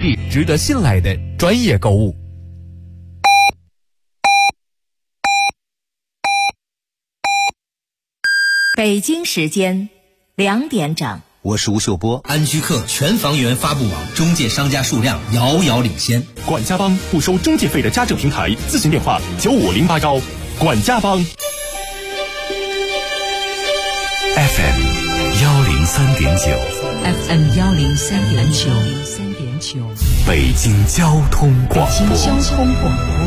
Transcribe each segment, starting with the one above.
力、值得信赖的专业购物。 北京时间2点整， 我是吴秀波。 安居客全房源发布网中介商家数量遥遥领先。 管家帮不收中介费的家政平台，咨询电话95081。管家帮。 FM 103.9 FM 103.9， 北京交通广播。 北京交通广播。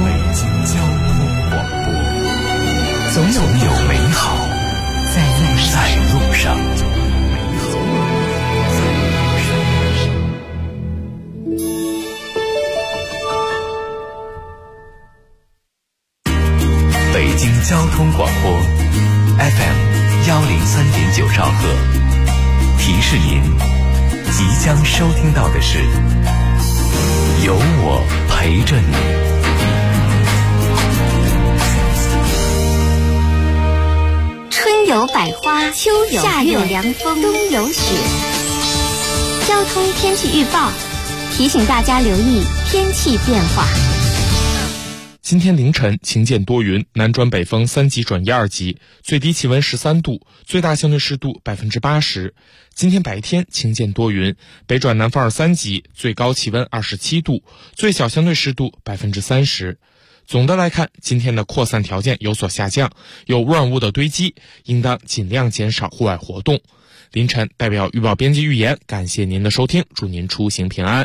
总有美好在路上。北京交通广播 FM 103.9兆赫，提示您即将收听到的是有我陪着你。 春有百花，秋有夏有凉风，冬有雪。交通天气预报提醒大家留意天气变化。 今天凌晨晴间多云，南转北风3级转1、2级，最低气温13度，最大相对湿度80%。今天白天晴间多云，北转南风2、3级，最高气温27度，最小相对湿度30%。总的来看，今天的扩散条件有所下降，有污染物的堆积，应当尽量减少户外活动。凌晨代表预报编辑预言，感谢您的收听，祝您出行平安。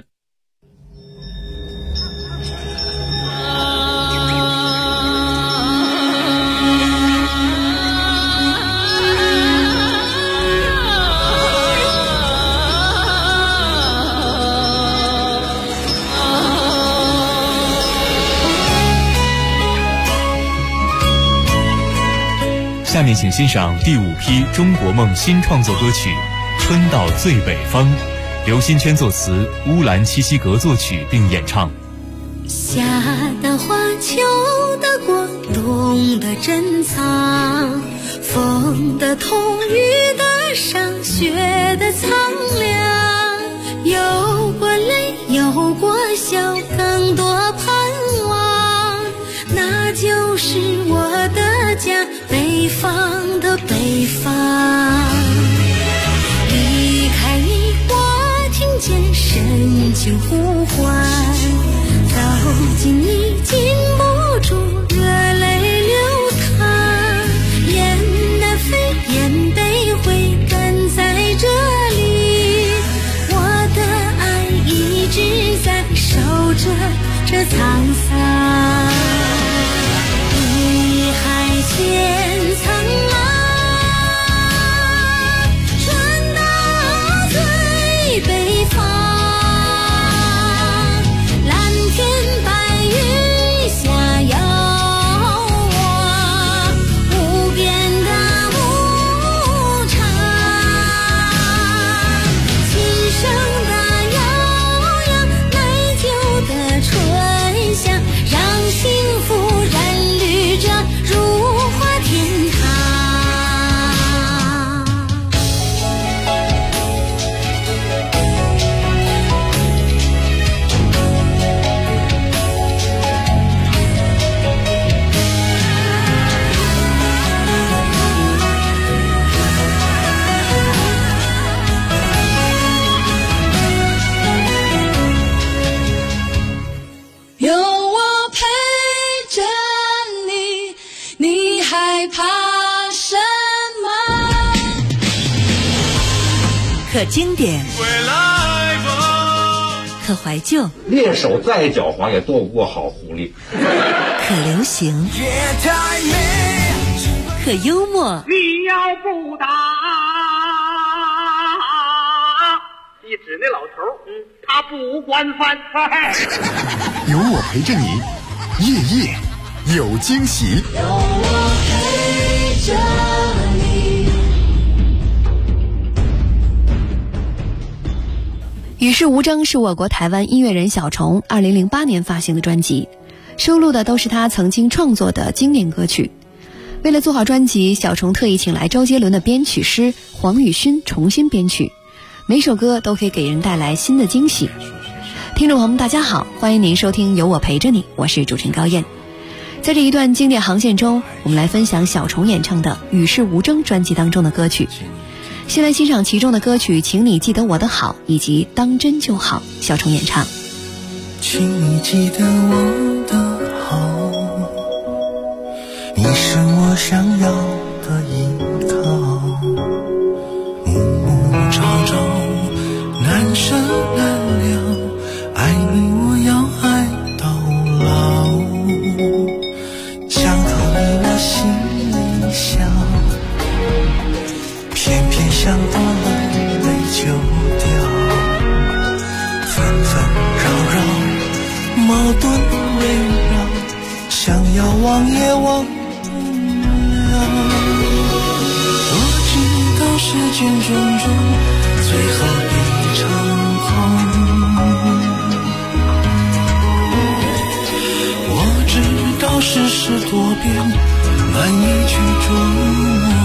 下面请欣赏第5批中国梦新创作歌曲《春到最北方》，刘新圈作词，乌兰七西格作曲并演唱。 夏的花，秋的果，冬的珍藏，风的痛，雨的伤，雪的苍凉，有过泪，有过笑，更多盼望，那就是我的家，北方的北方。离开你，我听见深情呼唤，走近你，禁不住热泪流淌，雁南飞，雁北回，赶在这里，我的爱一直在守着这沧桑。碧海千苍茫，传到最北方，蓝天白云下遥望，无边的牧场，琴声的悠扬，奶酒的醇香，让幸福染绿着如花天堂。 有我陪着你，你害怕什么？ 可经典，可怀旧， 猎手再狡猾也躲不过好狐狸。 可流行，可幽默。 你要不打，你指那老头，他不管饭菜。 有我陪着你，夜夜有惊喜。 有我陪着你。 与世无争是我国台湾音乐人小虫2008年发行的专辑，收录的都是他曾经创作的经典歌曲。为了做好专辑，小虫特意请来周杰伦的编曲师黄宇勋重新编曲，每首歌都可以给人带来新的惊喜。 听众朋友们大家好，欢迎您收听有我陪着你，我是主持人高燕。在这一段经典航线中，我们来分享小虫演唱的《与世无争》专辑当中的歌曲。先来欣赏其中的歌曲《请你记得我的好》以及《当真就好》，小虫演唱。 请你记得我的好，你是我想要的依靠，暮暮朝朝，难舍难了，爱你我要爱到老，想到你我心里笑，偏偏想多了泪就掉，纷纷扰扰，矛盾围绕，想要忘也忘不了。我知道世间种种，最后一场空。我知道世事多变，难以去捉摸。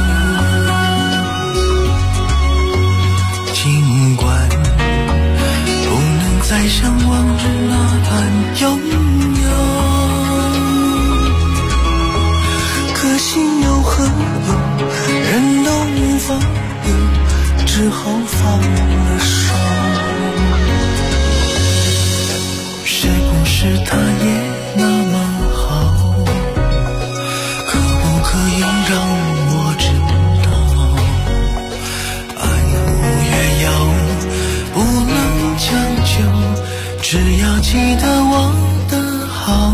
尽管不能再像往日那般拥有，可心有何用？人都无法有，只好放了手。是不是他也那么好？可不可以让我知道？爱无缘由，不能将就，只要记得我的好。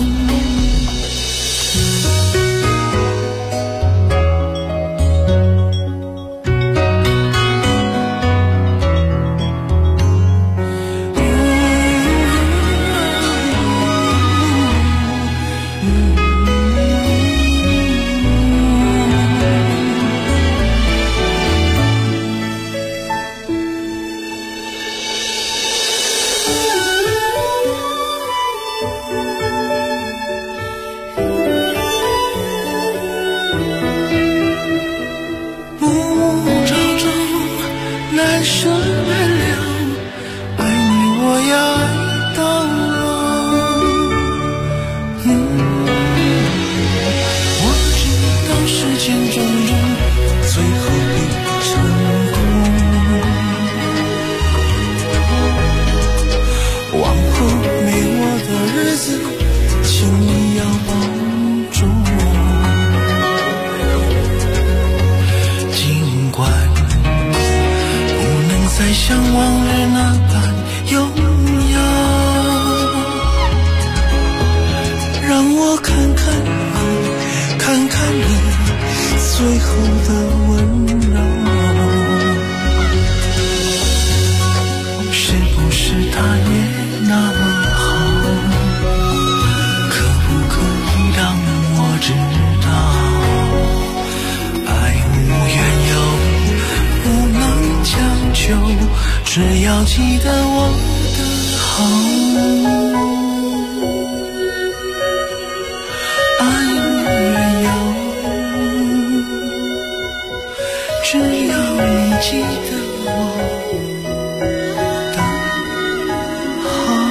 像往日那般拥有，让我看看你，看看你最后的温柔。是不是他也那么好？可不可以让我知道？爱无缘由，不能将就，只要记得我的好。爱无缘由，只要你记得我的好。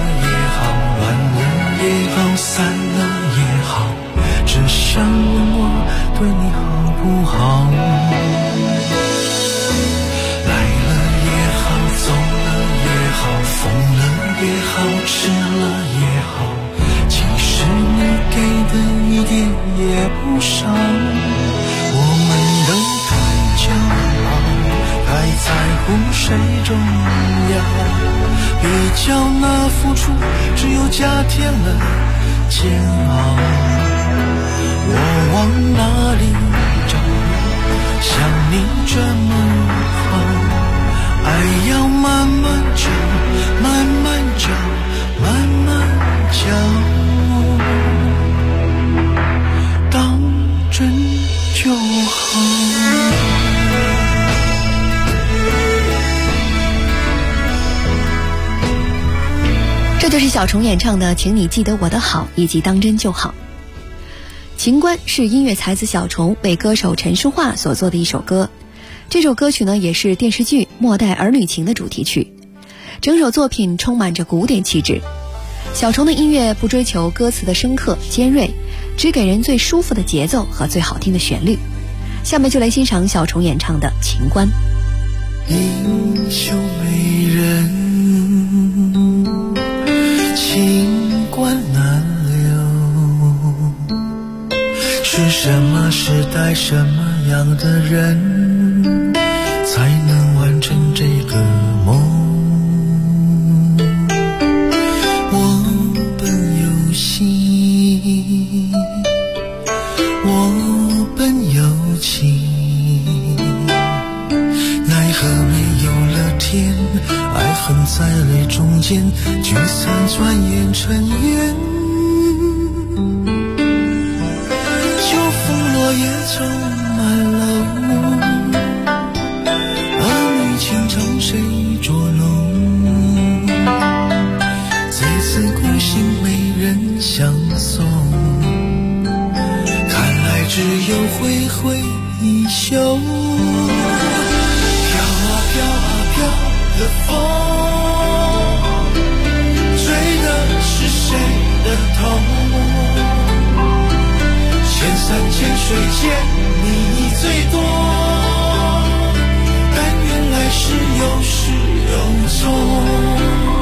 散了也好，只想问我上，我们都太骄傲，太在乎谁重要，比较那付出只有加添了煎熬。我往哪里找，像你这么好，爱要慢慢找，慢慢找，慢慢找，当真就好。 这就是小虫演唱的《请你记得我的好》以及《当真就好》。情关是音乐才子小虫为歌手陈淑桦所做的一首歌，这首歌曲呢也是电视剧《末代儿女情》的主题曲。整首作品充满着古典气质。小虫的音乐不追求歌词的深刻尖锐，只给人最舒服的节奏和最好听的旋律。下面就来欣赏小虫演唱的《情关》。 英雄美人，情关难留，是什么时代什么样的人才能完成这个梦？我本有心，我本有情，奈何没有了天，爱恨在泪中间聚散，转眼成烟。秋风落叶充满楼，儿女情长谁捉弄？这次孤行没人相送，看来只有挥挥衣袖。飘啊飘啊飘的风，追的是谁的头？千山千水间你最多，但愿来世有始有终。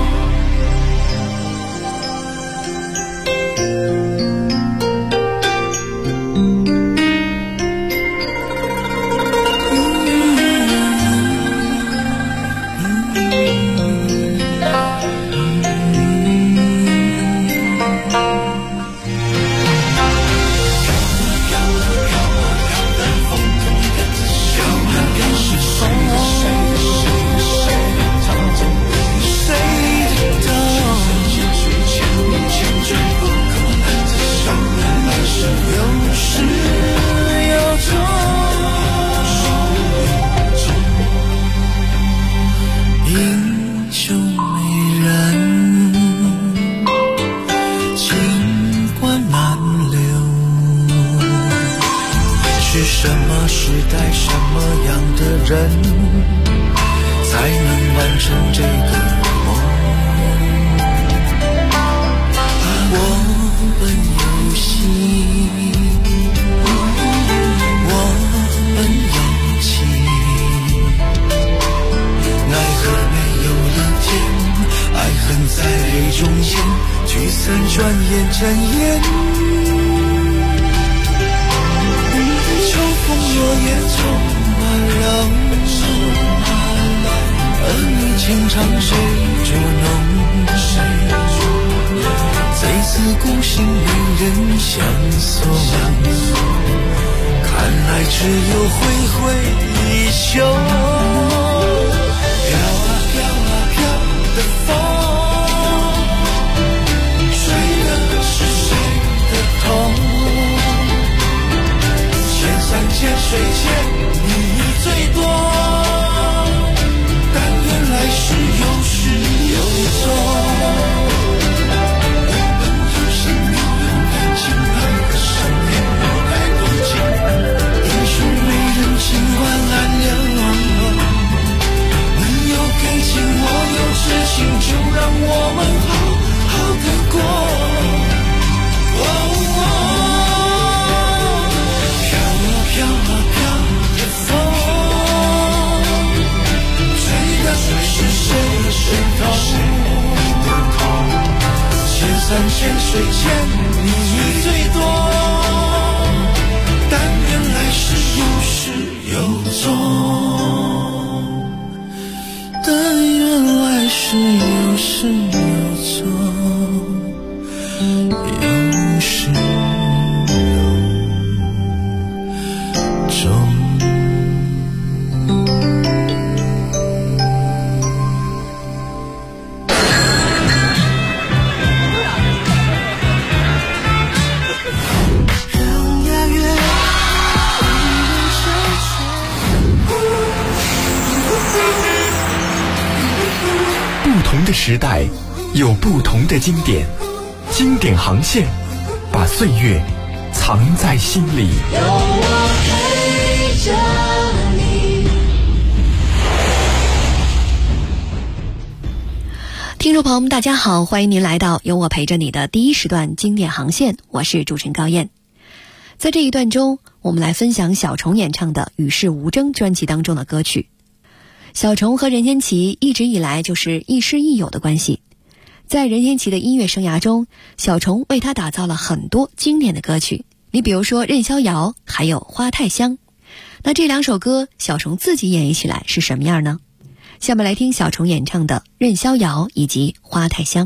千水间你最多， 是有始有终，有始有终。 不同的时代有不同的经典，经典航线把岁月藏在心里。 有我陪着你。 听众朋友们大家好，欢迎您来到有我陪着你的第一时段经典航线，我是主持人高燕。在这一段中，我们来分享小虫演唱的《与世无争》专辑当中的歌曲。小虫和任贤齐一直以来就是亦师亦友的关系，在任贤齐的音乐生涯中，小虫为他打造了很多经典的歌曲，你比如说《任逍遥》还有《花太香》。那这两首歌小虫自己演绎起来是什么样呢？下面来听小虫演唱的《任逍遥》以及《花太香》。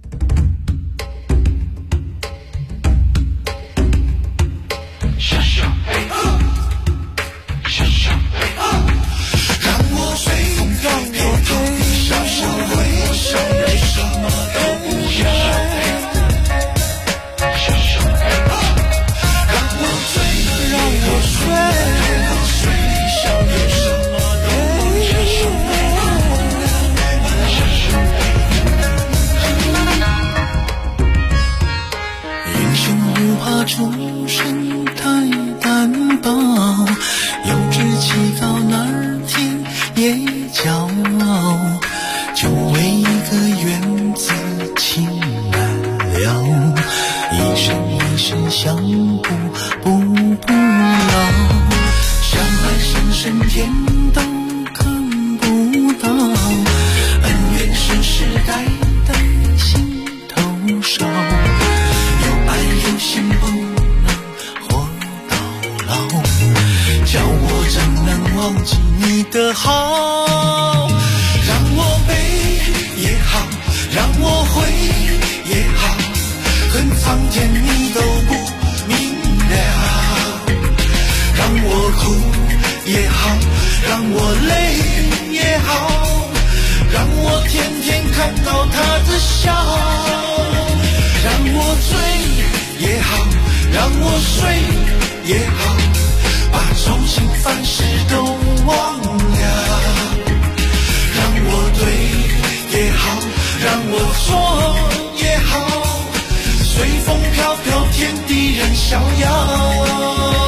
出身太单薄，有志气高哪儿天也骄傲，就为一个缘字情难了，一生一世相补不老，相爱深深天都看不到，恩怨世世代代心头烧，有爱有心不能活到老，叫我怎能忘记你的好，让我悲也好，让我悔也好，恨苍天你都不明了，让我哭也好，让我累也好，让我天天看到他的笑，让我醉也好，让我睡也好，把重新凡事都忘了，让我对也好，让我错也好，随风飘飘，天地任逍遥。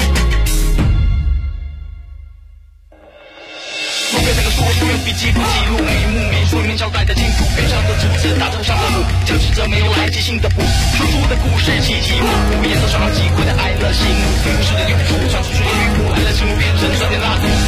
梦被这个说不用笔记不记录，每一幕每一说明交代的清楚，边上的纸字，大头上的路，讲述着没有来即兴的谱，唱出的故事起起伏伏，颜色双双击溃的爱乐幸福，故事的扭曲，唱出去的曲谱，爱的情路变成酸甜辣度。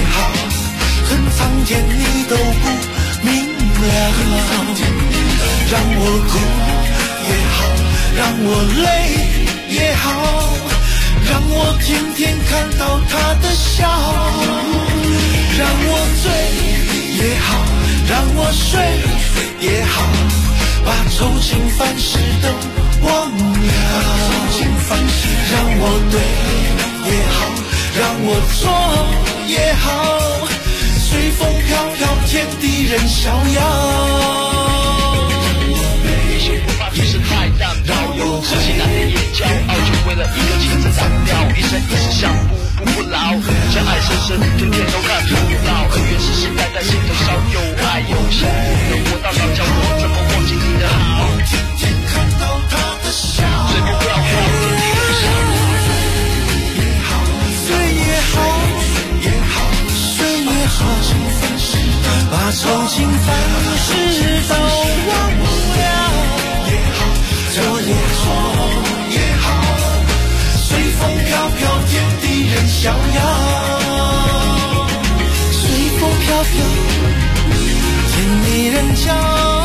让哭也好，让我累也好，让我天天看到他的笑，让我醉也好，让我睡也好，把愁情烦事都忘了，让我对也好，让我错也好，随风飘飘，天地任逍遥。 不是太淡薄，有自信那天也骄傲，就为了一个情字斩掉，一生一世相互不老，相爱深深，天天都看不到，恩怨世世代代心头烧，有爱有笑，能活到老，叫我怎么忘记你的好？天天看到他的笑，随风飘飘，天地任逍遥，也好，醉也好，也好，睡也好，把愁情烦事都忘了。做也错也好，随风飘飘，天地任逍遥。随风飘飘，天地任逍遥。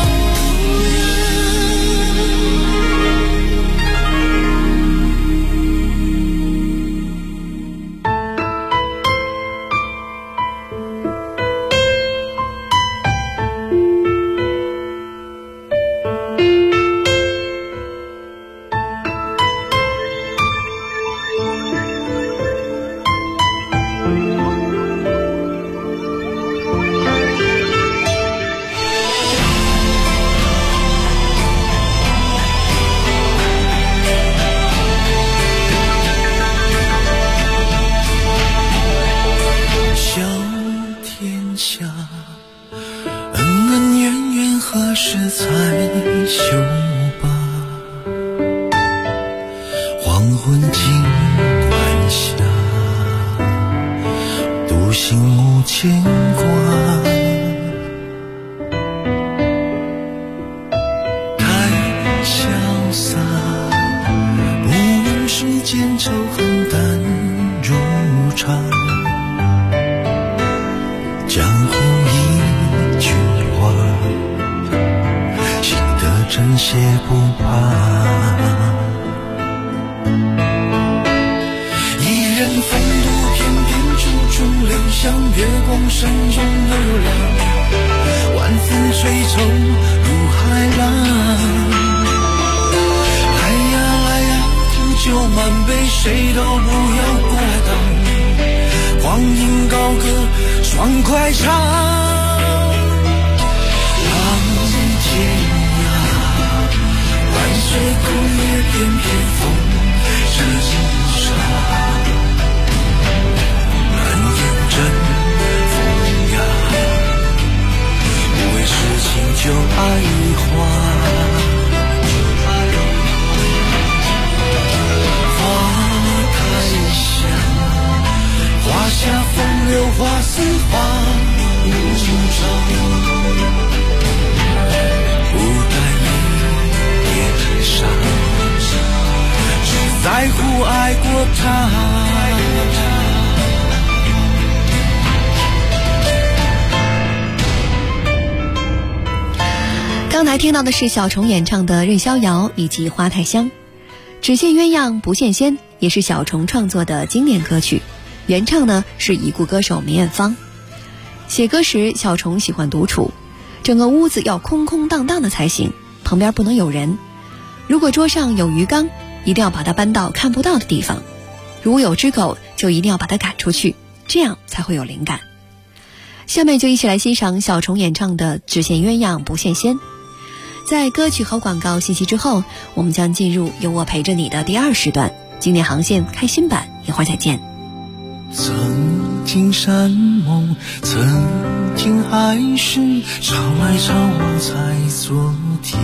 刚才听到的是小虫演唱的《任逍遥》以及《花太香》，只羡鸳鸯不羡仙也是小虫创作的经典歌曲，原唱呢是已故歌手梅艳芳。写歌时小虫喜欢独处，整个屋子要空空荡荡的才行，旁边不能有人。如果桌上有鱼缸，一定要把它搬到看不到的地方，如有只狗就一定要把它赶出去，这样才会有灵感。下面就一起来欣赏小虫演唱的《只羡鸳鸯不羡仙》。在歌曲和广告信息之后，我们将进入有我陪着你的第2时段经典航线开心版，一会儿再见。 曾经山盟，曾经海誓，潮来潮往在昨天，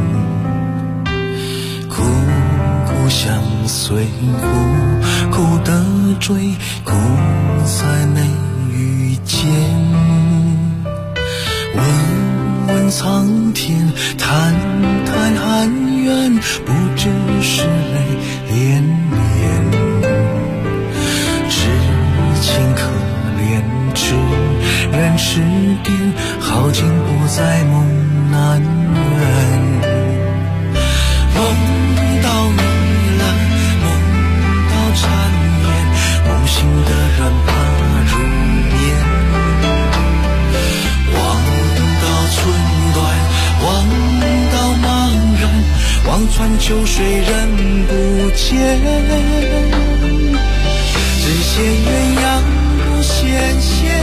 苦苦相随，苦苦的追，苦在没遇见。问问苍天，谈谈寒怨，不知是泪连连。痴情可怜，痴人痴癫，好景不在梦难圆。 秋水人不见，只羡鸳鸯不羡仙，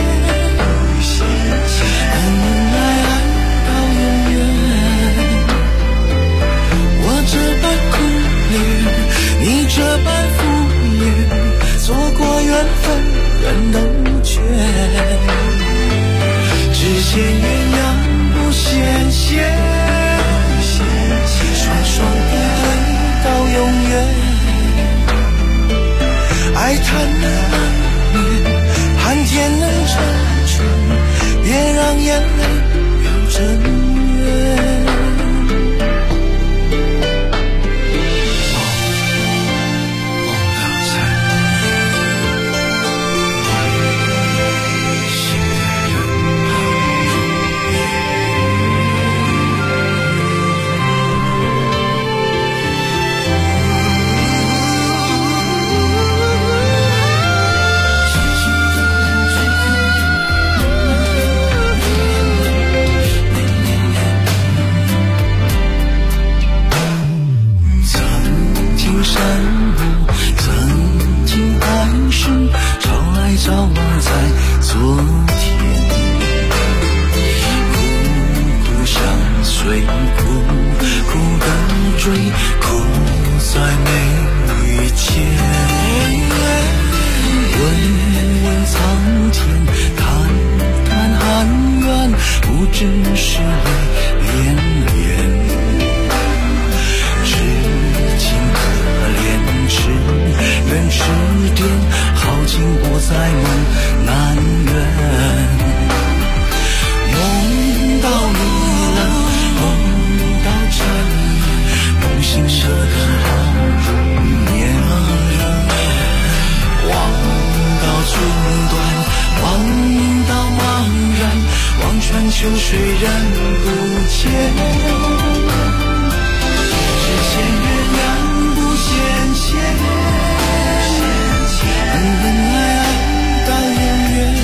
恩恩爱爱到永远。我这般苦恋，你这般敷衍，错过缘分人都缺，只羡鸳鸯不羡仙，双双对对到永远。爱贪得难眠，盼天能成全，别让眼泪流成缘。照落在昨天，苦苦相随，苦苦的追，苦在没遇见。问问苍天，谈谈寒怨，不知是泪涟涟。痴情可怜，痴缘痴癫，好景不在梦难圆。梦到你了，梦到缠绵，梦醒舍得好入眠。望到寸断，望到茫然，望穿秋水人不见。只羡鸳鸯不羡仙，恩恩爱爱到永远。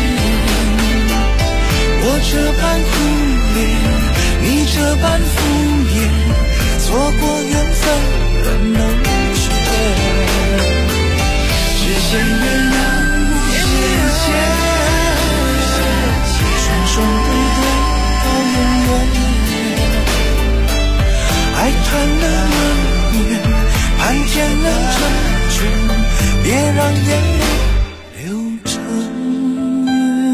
我这般苦恋，你这般敷衍，错过缘分人能缺，只羡鸳鸯不羡仙，双双对对到永远。爱贪得难眠，盼天能成全，别让眼泪流成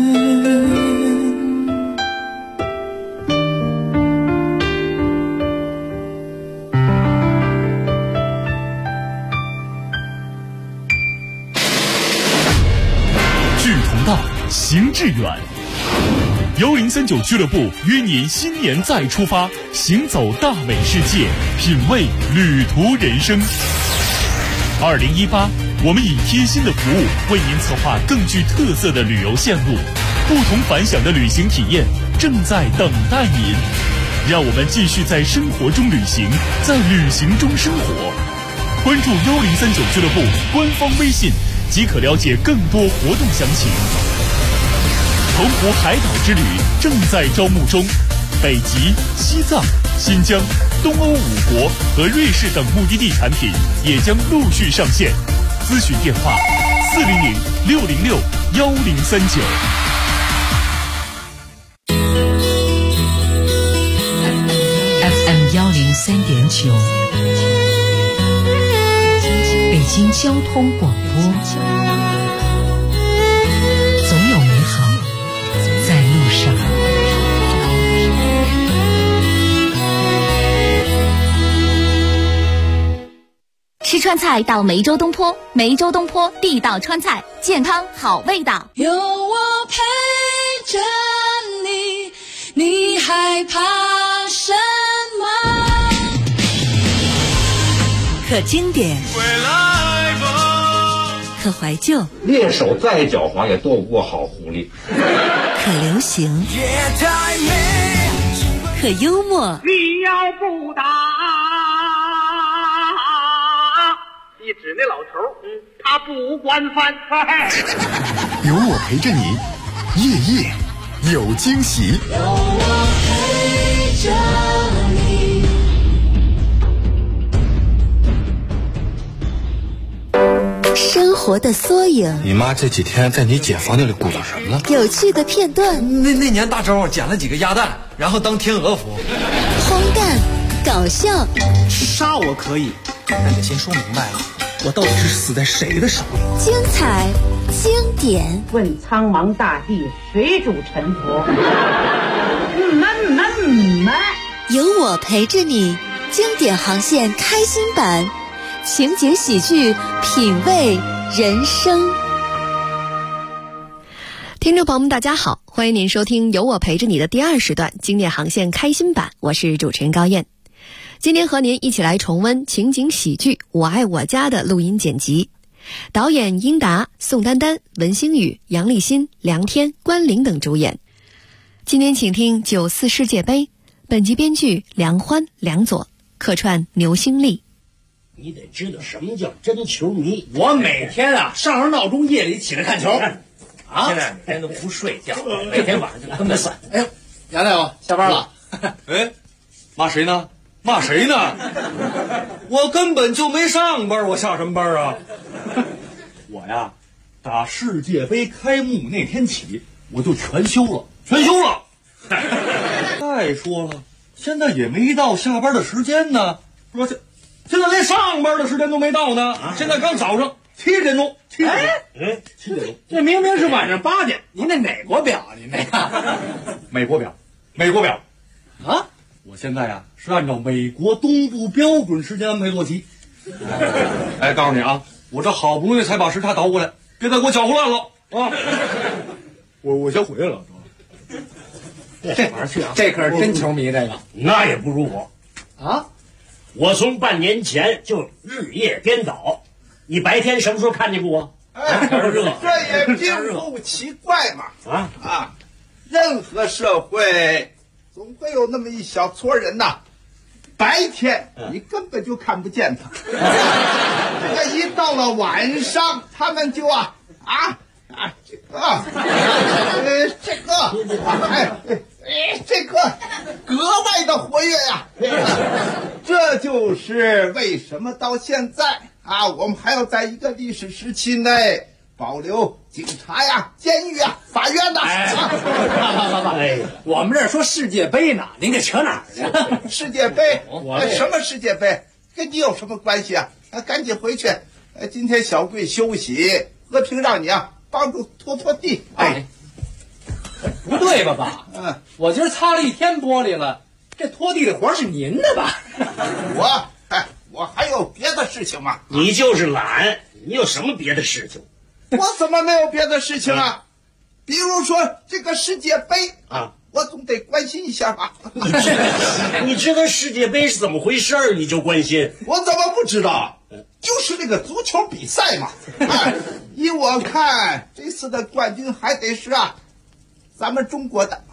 志同道，行致远。1039俱乐部约您新年再出发，行走大美世界，品味旅途人生。2018，我们以贴心的服务为您策划更具特色的旅游线路，不同凡响的旅行体验正在等待您。让我们继续在生活中旅行，在旅行中生活。关注1039俱乐部官方微信，即可了解更多活动详情。澎湖海岛之旅正在招募中，北极、西藏、新疆、东欧5国和瑞士等目的地产品也将陆续上线。咨询电话400-606-1039。 FM 103.9，北京交通广播。总有美好在路上。 吃川菜到梅州东坡，梅州东坡地道川菜，健康好味道。 有我陪着你，你害怕什么？ 可经典，可怀旧， 猎手再狡猾也躲不过好狐狸。 可流行，可幽默。 你要不打，一指那老头，他不惯犯。 有我陪着你，夜夜有惊喜。 有我陪着你。 生活的缩影。 你妈这几天在你姐房间里鼓捣什么呢？ 有趣的片段。 那年大招捡了几个鸭蛋，然后当天鹅服。 荒诞，搞笑。 杀我可以，但得先说明白了，我到底是死在谁的手里。 精彩，经典。 问苍茫大地，谁主沉浮？ 有我陪着你，经典航线开心版，情景喜剧，品味人生。 听众朋友们大家好，欢迎您收听有我陪着你的第2时段经典航线开心版，我是主持人高燕。今天和您一起来重温情景喜剧《我爱我家》的录音剪辑，导演英达、宋丹丹、文星宇、杨立新、梁天、关凌等主演。今天请听94世界杯，本集编剧梁欢、梁左，客串牛星丽。 你得知道什么叫真球迷。我每天上上闹钟，夜里起来看球。现在每天都不睡觉，每天晚上就跟他算。哎呦，杨大夫下班了。 哎，骂谁呢？骂谁呢？我根本就没上班，我下什么班啊？我呀，打世界杯开幕那天起，我就全休了。再说了，现在也没到下班的时间呢，是吧？现在连上班的时间都没到呢。现在刚早上7点钟。7点钟， 这明明是晚上8点，您那哪国表啊？您那个美国表啊！我现在是按照美国东部标准时间安排作息。哎，告诉你啊，我这好不容易才把时差倒过来，别再给我搅和乱了啊！我先回来了。 这玩意儿去啊！这可是真球迷，这个那也不如我啊！ 我从半年前就日夜颠倒，你白天什么时候看见过我？ 这也并不奇怪嘛！任何社会总会有那么一小撮人呐，白天你根本就看不见他，这个一到了晚上，他们就这个格外的活跃呀。这就是为什么到现在我们还要在一个历史时期内保留警察呀、监狱呀、法院呐。 我们这儿说世界杯呢，您给扯哪儿去了？ 世界杯？什么世界杯？跟你有什么关系啊？赶紧回去。今天小贵休息，和平让你帮助拖地。 不对吧，爸？我今儿擦了一天玻璃了，这拖地的活是您的吧？ 我还有别的事情吗？ 你就是懒，你有什么别的事情？ 我怎么没有别的事情啊？比如说这个世界杯我总得关心一下吧。 你知道世界杯是怎么回事你就关心？ 我怎么不知道？就是那个足球比赛嘛。依我看，这次的冠军还得是咱们中国的。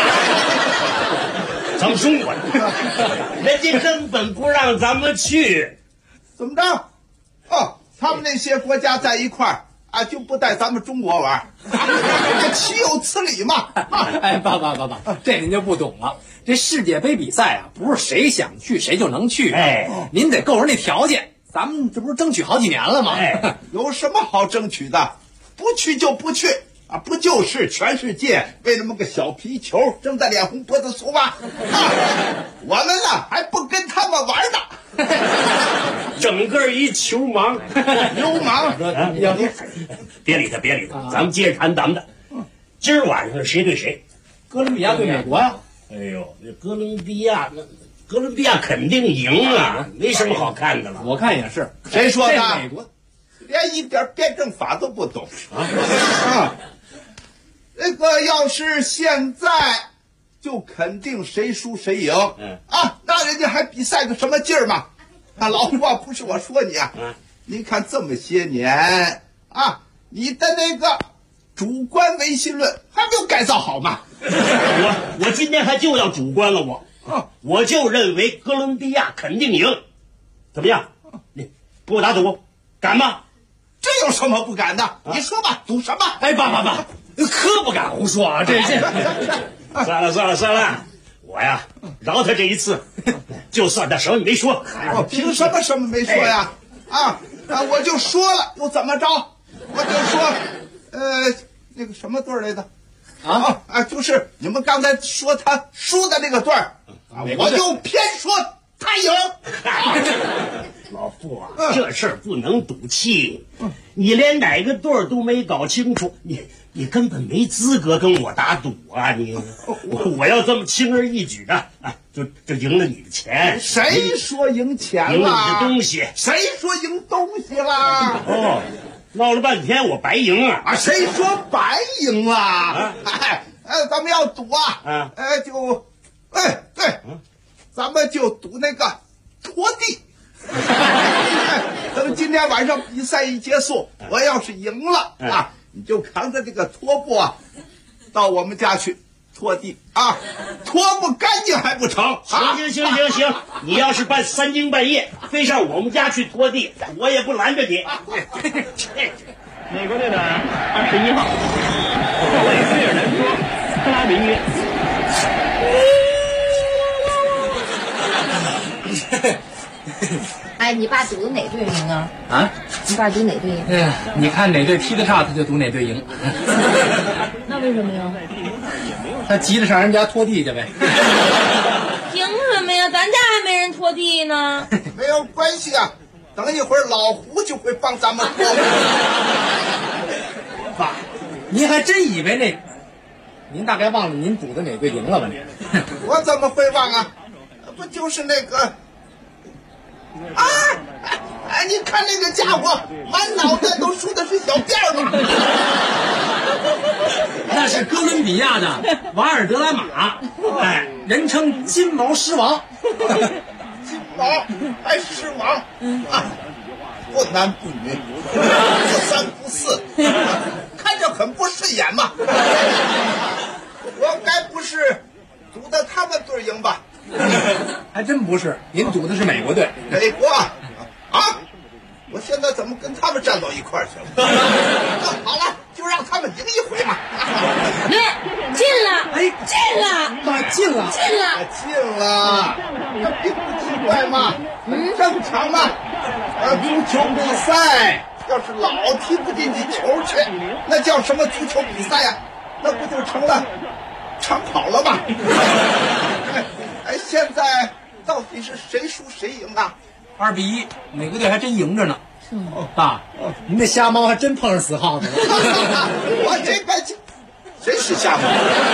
咱们中国的，人家根本不让咱们去。 怎么着？他们那些国家在一块儿就不带咱们中国玩，这岂有此理嘛！ 爸，这您就不懂了。这世界杯比赛不是谁想去谁就能去。您得够人那条件。咱们这不是争取好几年了吗？ 有什么好争取的？不去就不去。不就是全世界为那么个小皮球争得脸红脖子粗吗？我们还不跟他们玩呢。 整个一球盲， 流氓！ 别理他，咱们接着谈咱们的。今儿晚上谁对谁？ 哥伦比亚对美国呀！ 哎呦，这哥伦比亚肯定赢没什么好看的了。 我看也是。 谁说的？美国连一点辩证法都不懂这个要是现在就肯定谁输谁赢那人家还比赛个什么劲儿嘛？老话不是我说你你看这么些年你的那个主观唯心论还没有改造好吗？ 我今天还就要主观了，我就认为哥伦比亚肯定赢，怎么样？你给我打赌，敢吗？ 这有什么不敢的？你说吧，赌什么？ 爸，可不敢胡说这算了，我饶他这一次，就算他什么也没说。 我凭什么没说呀？ 我就说了，又怎么着？我就说，那个什么队来的？就是你们刚才说他输的那个队儿，我就偏说他赢。 老傅啊，这事儿不能赌气，你连哪个队儿都没搞清楚，你根本没资格跟我打赌啊！我要这么轻而易举的就赢了你的钱。 谁说赢钱了？ 赢了你的东西。 谁说赢东西啦？ 闹了半天我白赢啊！ 谁说白赢了？咱们要赌对，咱们就赌那个拖地。等今天晚上比赛一结束，我要是赢了你就扛着这个拖布到我们家去拖地拖不干净还不成？ 行，你要是三更半夜非上我们家去拖地，我也不拦着你。 美国队的21号后卫费尔南多·克拉明约。 哎，你爸赌的哪队赢啊？你爸赌哪队赢？ 你看哪队踢得差，他就赌哪队赢。 那为什么呀？ 他急着上人家拖地去呗。 凭什么呀？咱家还没人拖地呢。 没有关系啊，等一会儿老胡就会帮咱们拖。 爸，您还真以为您大概忘了您赌的哪队赢了吧？您我怎么会忘啊？不就是那个你看那个家伙满脑袋都梳的是小辫吗？ 那是哥伦比亚的瓦尔德拉马，人称金毛狮王。 金毛还狮王不男不女，不三不四，看着很不顺眼嘛。我该不是赌的他们队赢吧？ 还真不是，您赌的是美国队。 美国我现在怎么跟他们站到一块儿去了？好了，就让他们赢一回嘛。 进了，进了， 妈，进了，这并不奇怪嘛，很正常嘛。足球比赛要是老踢不进去球去，那叫什么足球比赛呀？那不就成了长跑了吗？现在到底是谁输谁赢啊 ？2-1，美国队还真赢着呢。爸，您这瞎猫还真碰上死耗子了。 我这边谁是瞎猫？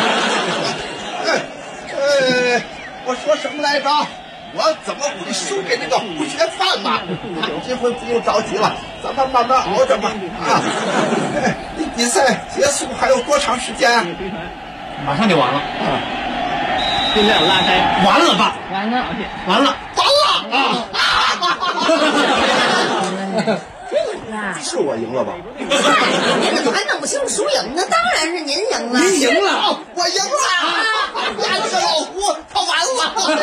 我说什么来着？我怎么会输给那个胡学范嘛？这回不用着急了，咱们慢慢熬着吧。离比赛结束还有多长时间啊？ 马上就完了。 现在我拉开， 完了吧？ 完了。 是我赢了吧？ 您怎么还弄不清楚输赢呢？当然是您赢了。 您赢了，我赢了！呀，这个老胡他完了。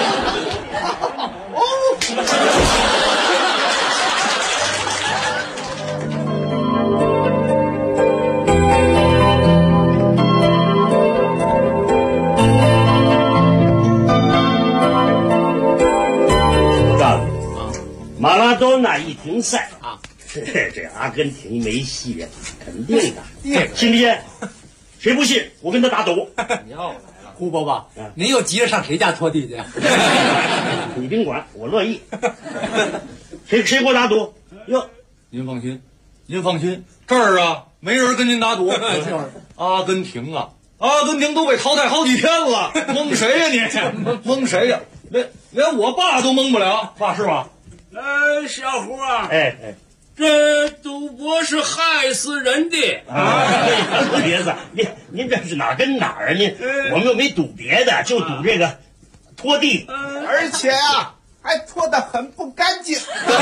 马拉多纳一停赛这阿根廷没戏啊，肯定的。信不信？谁不信？我跟他打赌。 你又来了，胡伯伯，您又急着上谁家拖地去？ 你甭管，我乐意。谁给我打赌？哟， 您放心，这儿没人跟您打赌。阿根廷都被淘汰好几天了，蒙谁呀你？蒙谁呀？连我爸都蒙不了，爸是吧？ 小胡啊， 这赌博是害死人的别子，您这是哪儿跟哪儿啊？我们又没赌别的，就赌这个拖地， 而且还拖得很不干净。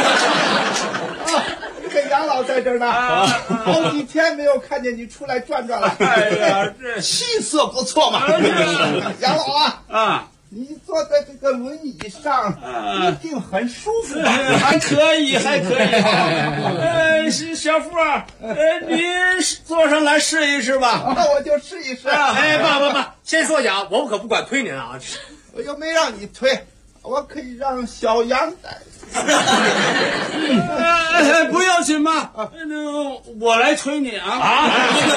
你看杨老在这儿呢，好几天没有看见你出来转转了。 哎呀，这气色不错嘛。杨老你坐在这个轮椅上，一定很舒服吧？ 还可以。小付你坐上来试一试吧。 那我就试一试。 爸，先说一下，我可不管推您啊。 我又没让你推， 我可以让小杨带。 不要紧嘛，我来催你啊！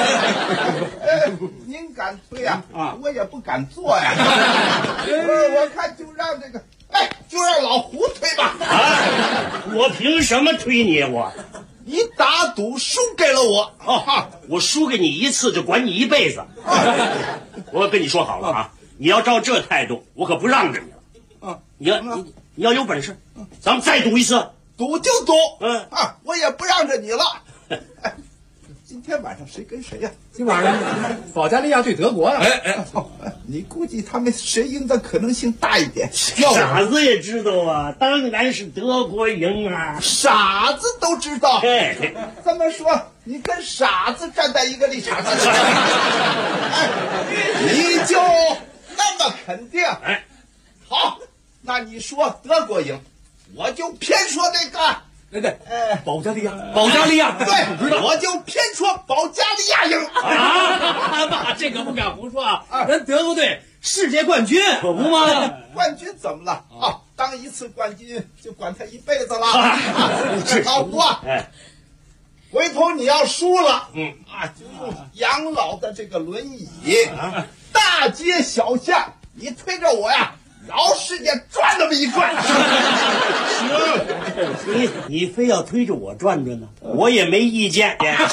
您敢催啊？我也不敢做呀。我看就让这个，就让老胡推吧。 我凭什么推你？ 你打赌输给了我， 我输给你一次就管你一辈子。我跟你说好了啊，你要照这态度，我可不让着你了。你要有本事，咱们再赌一次。 赌就赌，我也不让着你了。今天晚上谁跟谁呀？ 今晚上保加利亚对德国呀。 你估计他们谁赢的可能性大一点？ 傻子也知道啊，当然是德国赢啊。 傻子都知道。这么说，你跟傻子站在一个立场上，你就那么肯定？好，那你说德国赢，我就偏说那个。 对，保加利亚， 对，我就偏说保加利亚赢爸，这个不敢胡说啊！人德国队世界冠军，可不吗？ 冠军怎么了？当一次冠军就管他一辈子了。老胡，回头你要输了，就用养老的这个轮椅，大街小巷，你推着我呀。绕世界转那么一转， 你非要推着我转转呢，我也没意见。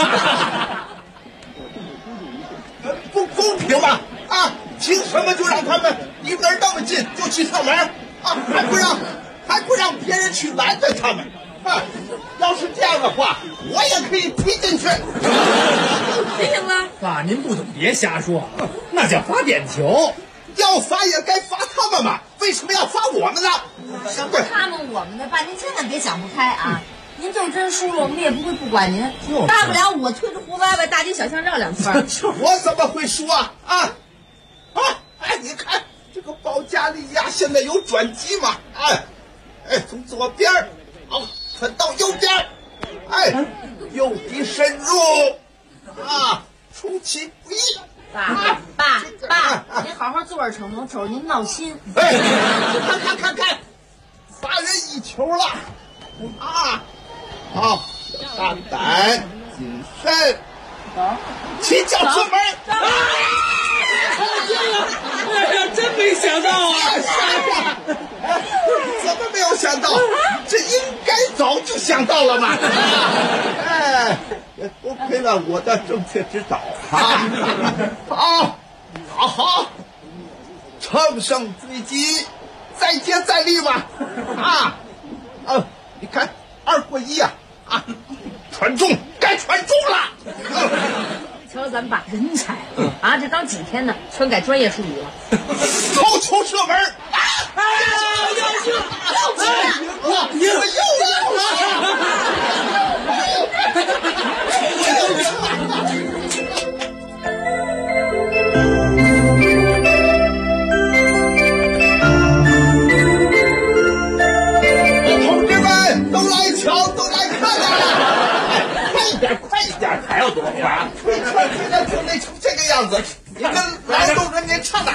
不公平吧？凭什么就让他们离门那么近就去上门？还不让别人去拦着他们？要是这样的话，我也可以踢进去。 谁赢了？ 爸，您不懂别瞎说，那叫罚点球。 要罚也该罚他们嘛，为什么要罚我们呢？ 什么他们我们的，爸，您千万别想不开啊！您就真输了，我们也不会不管您，大不了我推着胡歪歪大街小巷绕两圈。 我怎么会输啊？你看这个保加利亚现在有转机嘛？从左边传到右边，诱敌深入，出其不意。 爸，您好好坐着瞅瞅，瞅您闹心。 看，罚人一球了，好，大胆谨慎，起脚射门。 真没想到啊！ 怎么没有想到？这应该早就想到了嘛！也多亏了我的正确指导好，乘胜追击，再接再厉吧！你看2过1呀！传中，该传中了。 瞧咱们把人才这刚几天呢，全改专业术语了。 头球射门！ 我赢了！同志们，都来瞧，都来看啊！快一点，还要多快？推车就累成这个样子，你跟劳动人民差哪？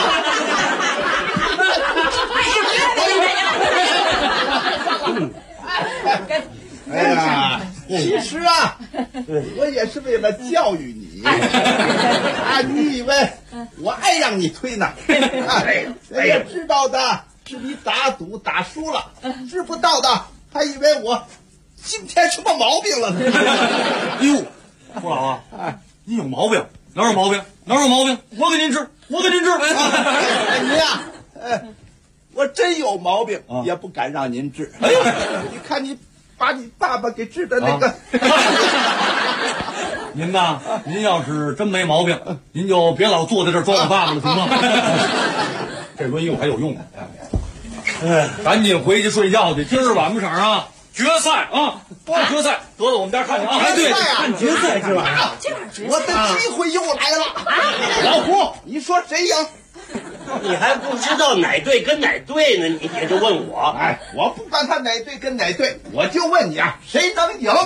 其实我也是为了教育你你以为我爱让你推呢？人家知道的是你打赌打输了，知不道的还以为我今天什么毛病了呢？ 胡老啊，你有毛病？哪有毛病？我给您治。 您呀，我真有毛病，也不敢让您治。你看你把你爸爸给治的那个。 您呐，您要是真没毛病，您就别老坐在这儿装我爸爸了，行吗？这轮椅我还有用呢。赶紧回去睡觉去，今儿晚上啊，决赛决赛得到我们家看去啊！ 对， 看决赛是吧？ 我的机会又来了。老胡，你说谁赢？ 你还不知道哪队跟哪队呢，你也就问我？ 我不管他哪队跟哪队，我就问你谁能赢？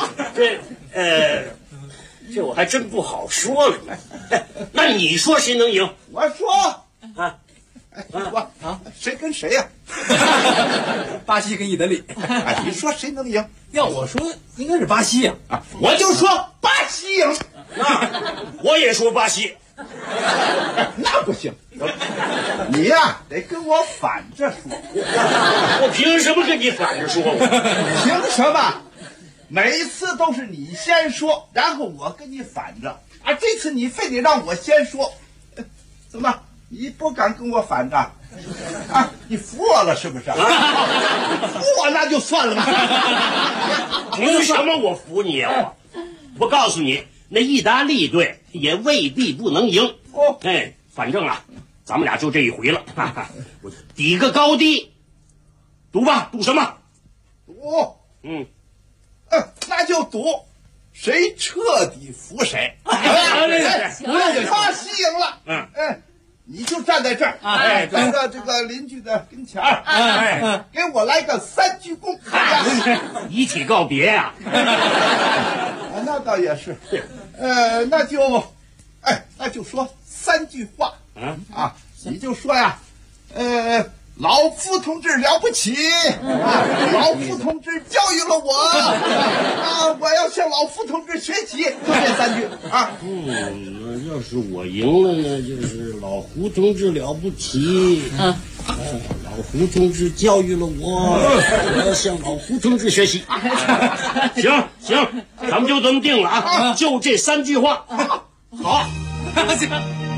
这我还真不好说了。那你说谁能赢？ 我说谁跟谁呀？ 巴西跟意大利。 哎，你说谁能赢？ 要我说，应该是巴西呀。 我就说巴西赢。 我也说巴西。 那不行，你呀得跟我反着说。 我凭什么跟你反着说？ 凭什么？每一次都是你先说，然后我跟你反着啊！这次你非得让我先说，怎么？你不敢跟我反着啊？你服我了是不是？服我那就算了吧。 凭什么我服你啊？我告诉你，那意大利队也未必不能赢。哎，反正啊，咱们俩就这一回了。我抵个高低，赌吧，赌什么？ 赌。那就赌谁彻底服谁。巴西赢了。你就站在这儿，站在这个邻居的跟前儿，给我来个3鞠躬， 遗体告别呀。 那倒也是，那就说3句话你就说呀，老夫同志了不起老夫同志教育了我我要向老夫同志学习，就这3句啊。 要是我赢了呢，就是老胡同志了不起老胡同志教育了我要向老胡同志学习。行，咱们就这么定了啊，就这3句话。好， 行。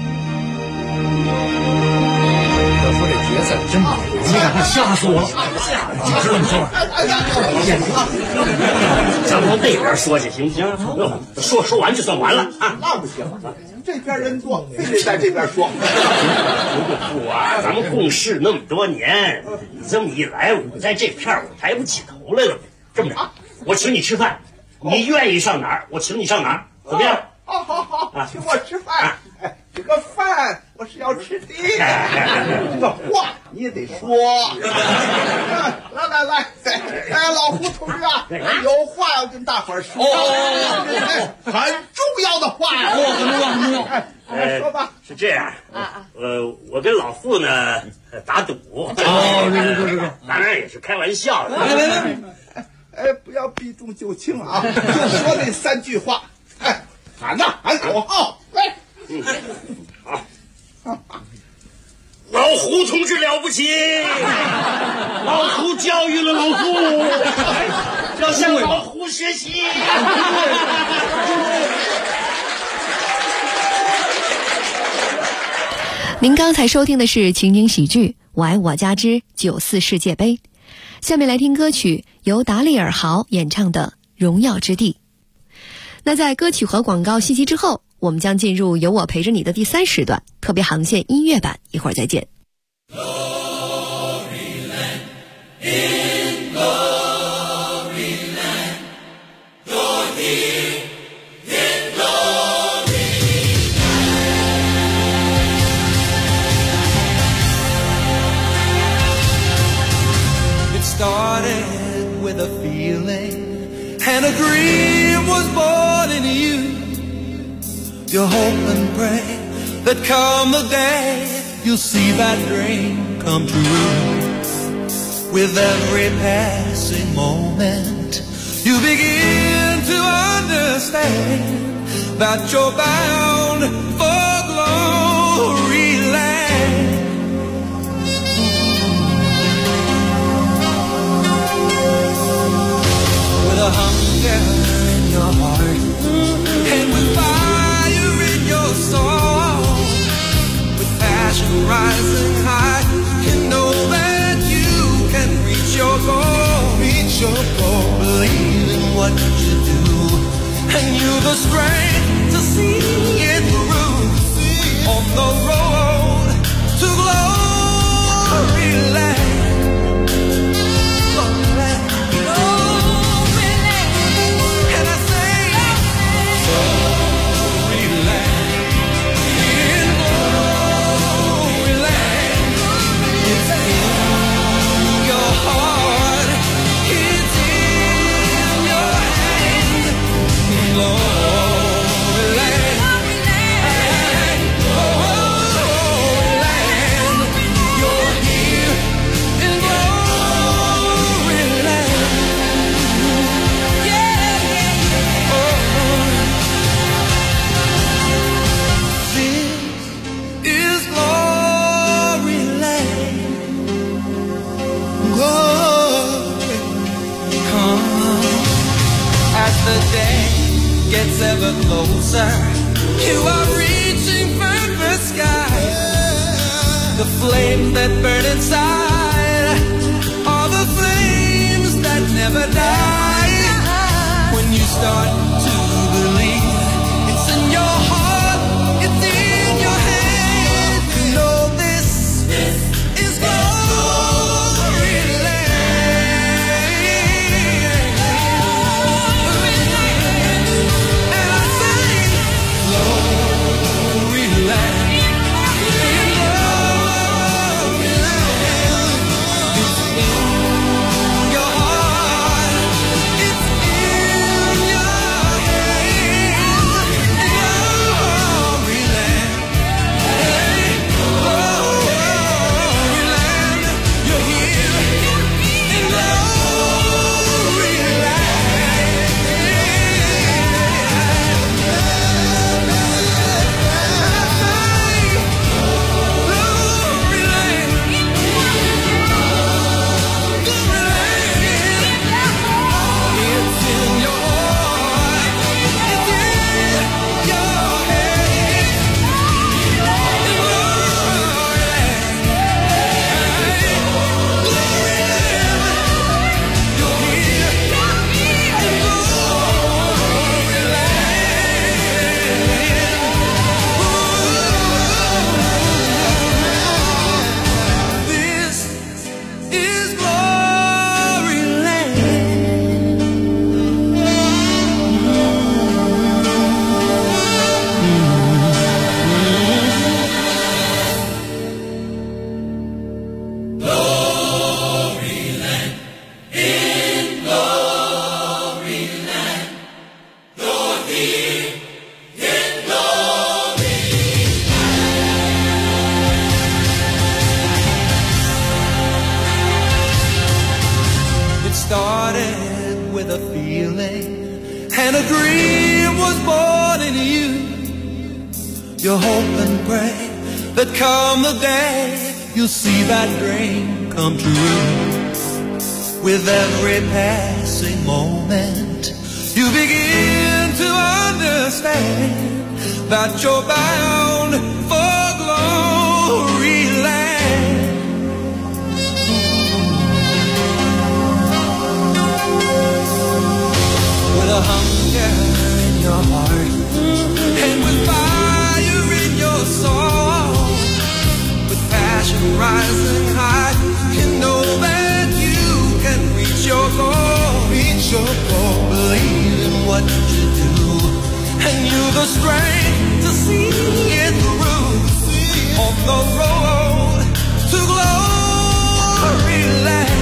说这角色真好，吓死我了！ 咱们往那边说去，行不行？说完就算完了啊！ 那不行，这边人多，非得在这边说。 不啊，咱们共事那么多年，你这么一来，我在这片我抬不起头来了。这么着，我请你吃饭，你愿意上哪儿，我请你上哪儿，怎么样？ 好，请我吃饭。这个饭我是要吃的，这个话你也得说。来，老胡同志啊，有话要跟大伙儿说，很重要的话呀。 很重要。 说吧。 是这样我跟老傅呢打赌。当然也是开玩笑的。 不要避重就轻啊，就说那3句话。喊口号，来。 好，老胡同志了不起，老胡教育了老胡，要向老胡学习。 您刚才收听的是情景喜剧《我爱我家之94世界杯》，下面来听歌曲由达利尔豪演唱的《荣耀之地》。那在歌曲和广告信息之后，我们将进入由我陪着你的第3时段特别航线音乐版，一会儿再见。 It started with a feeling and a dream was born in you. You hope and pray that come the day you'll see that dream come true. With every passing moment you begin to understand that you're bound for glory land. With a hunger in your heart and with fire in your soul, with passion rising high, you know that you can reach your goal. Reach your goal. Believe in what you do, and you've the strength to see it through. On the road to glory land. Glory flames that burn inside are the flames that never die. When you start to believe it's in your heart, it's in your head, you know this is glory land. And I say glory land. Started with a feeling, and a dream was born in you. You hope and pray that come the day you'll see that dream come true. With every passing moment, you begin to understand that you're bound for glory land. With a hunger in your heart, and with fire in your soul, with passion rising high, you know that you can reach your goal. Reach your goal. Believe in what you do, and you've the strength to see it through. On the road to glory land.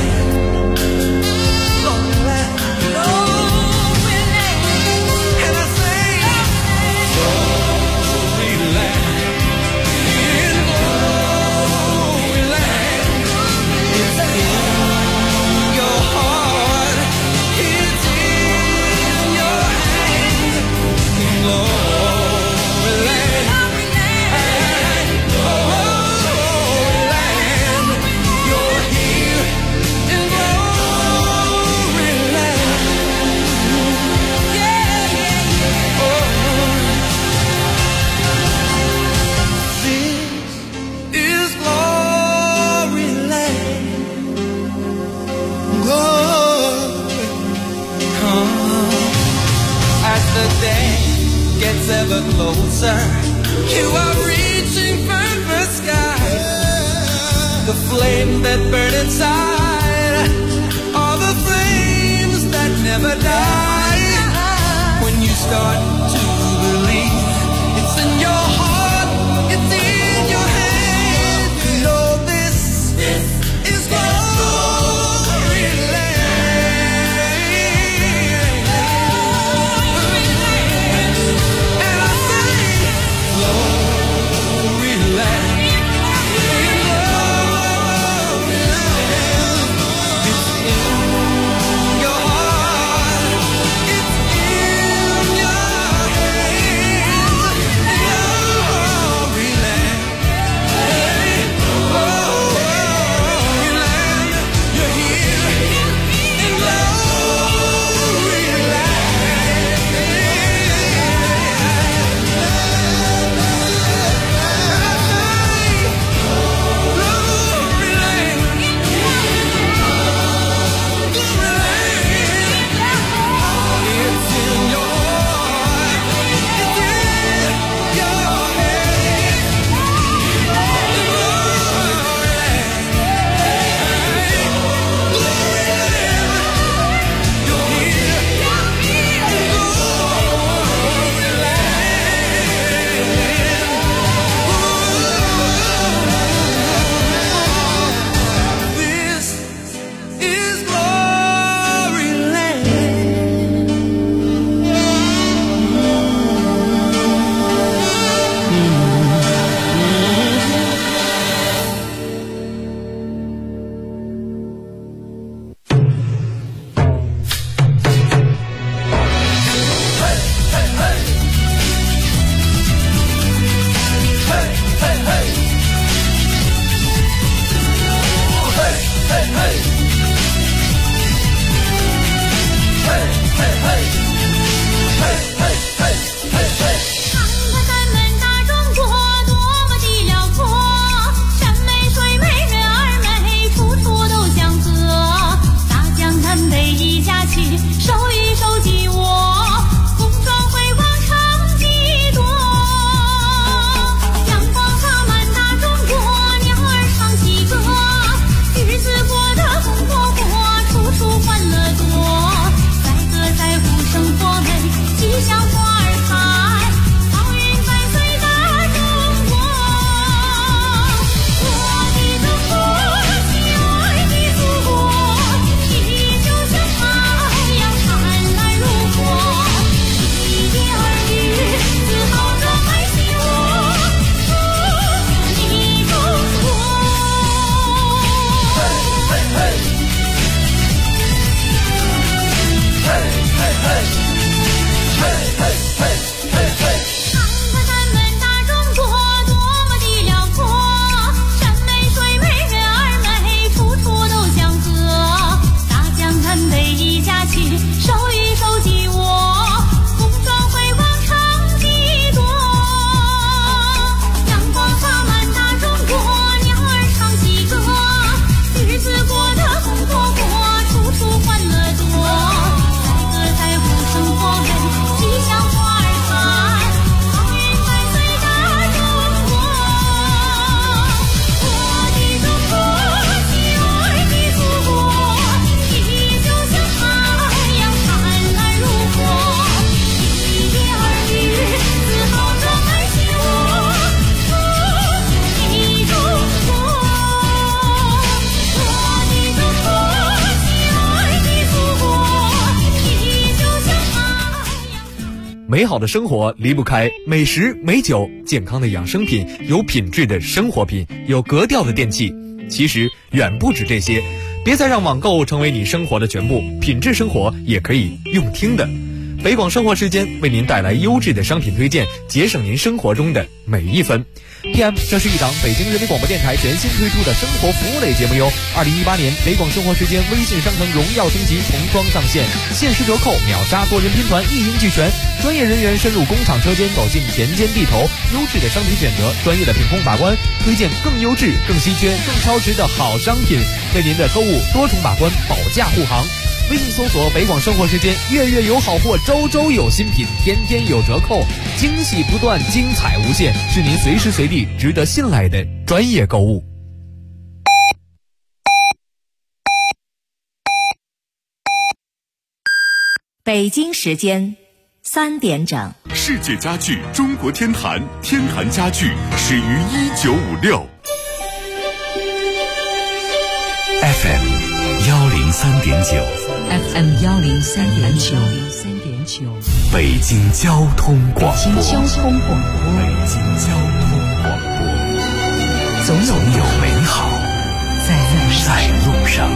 Ever closer, you are reaching for the sky. The flame that burn inside are the flames that never die. When you start to believe it's in your heart, it's in your head, you know this is glory land. Glory land. 美好的生活离不开美食美酒，健康的养生品，有品质的生活品，有格调的电器。其实远不止这些，别再让网购成为你生活的全部，品质生活也可以用听的。北广生活时间为您带来优质的商品推荐，节省您生活中的每一分。PM， 这是一档北京人民广播电台全新推出的生活服务类节目哟。2018年北广生活时间微信商城荣耀升级，重装上线，限时折扣，秒杀多人拼团，一应俱全。专业人员深入工厂车间，走进田间地头，优质的商品选择，专业的品控把关，推荐更优质、更稀缺、更超值的好商品，为您的购物多重把关，保驾护航。微信搜索北广生活时间，月月有好货，周周有新品，天天有折扣，惊喜不断，精彩无限，是您随时随地值得信赖的专业购物。 北京时间3点整。 世界家具中国天坛，天坛家具始于1956。 FM 103.9 FM 103.9， 北京交通广播。 北京交通广播，总有美好在路上。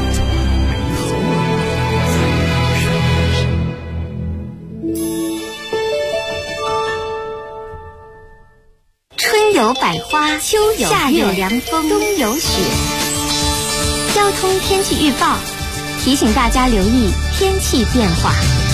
春有百花，秋有夏有凉风，冬有雪。交通天气预报提醒大家留意天气变化。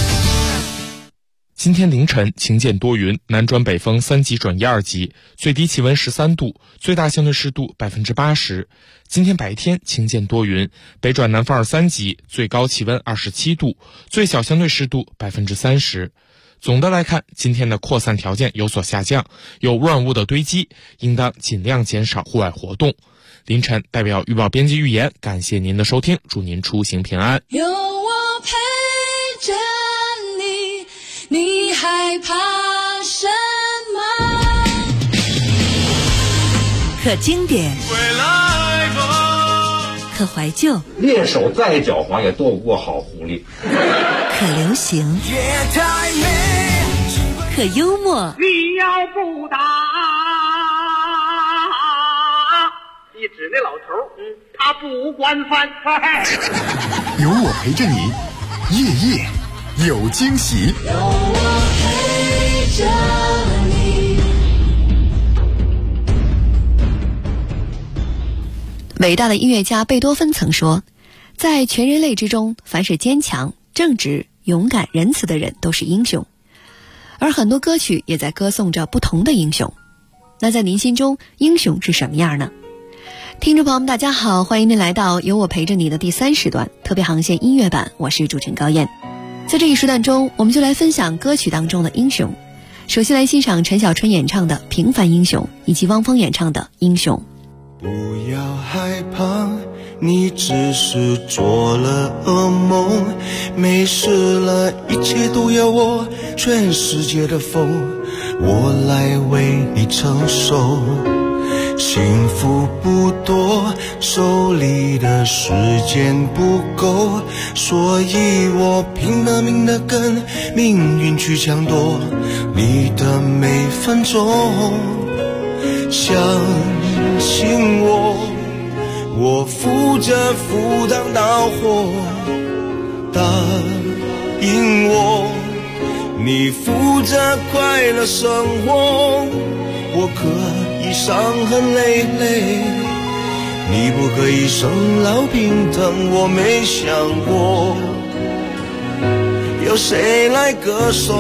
今天凌晨晴间多云，南转北风3级转1、2级，最低气温13度，最大相对湿度80%。今天白天晴间多云，北转南风2、3级，最高气温27度，最小相对湿度30%。总的来看，今天的扩散条件有所下降，有污染物的堆积，应当尽量减少户外活动。凌晨代表预报编辑预言，感谢您的收听，祝您出行平安。 有我陪着你，你害怕什么？ 可经典，可怀旧， 猎手再狡猾也斗不过好狐狸。 可流行，可幽默。 你要不打，你指那老头，他不管饭菜。 有我陪着你，夜夜有惊喜。 有我陪着你。 伟大的音乐家贝多芬曾说，在全人类之中，凡是坚强、正直、勇敢、仁慈的人都是英雄。而很多歌曲也在歌颂着不同的英雄。那在您心中，英雄是什么样呢？听众朋友们大家好，欢迎您来到有我陪着你的第3时段特别航线音乐版，我是主持人高燕。在这一时段中，我们就来分享歌曲当中的英雄。首先来欣赏陈小春演唱的《平凡英雄》，以及汪峰演唱的《英雄》。 不要害怕，你只是做了噩梦，没事了，一切都要我，全世界的风我来为你承受。幸福不多，手里的时间不够，所以我拼了命的跟命运去抢夺你的每分钟。相信我负责赴汤蹈火，答应我，你负责快乐生活，我可以伤痕累累，你不可以生老病疼。我没想过有谁来歌颂，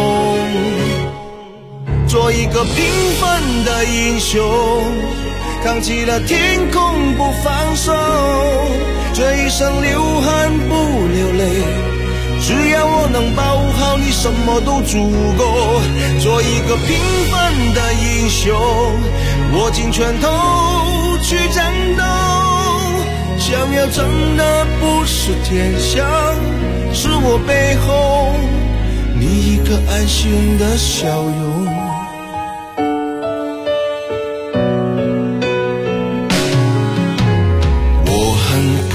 做一个平凡的英雄，扛起了天空不放手，这一生流汗不流泪，只要我能保护好你，什么都足够。做一个平凡的英雄，握紧拳头去战斗，想要争的不是天下，是我背后你一个安心的笑容。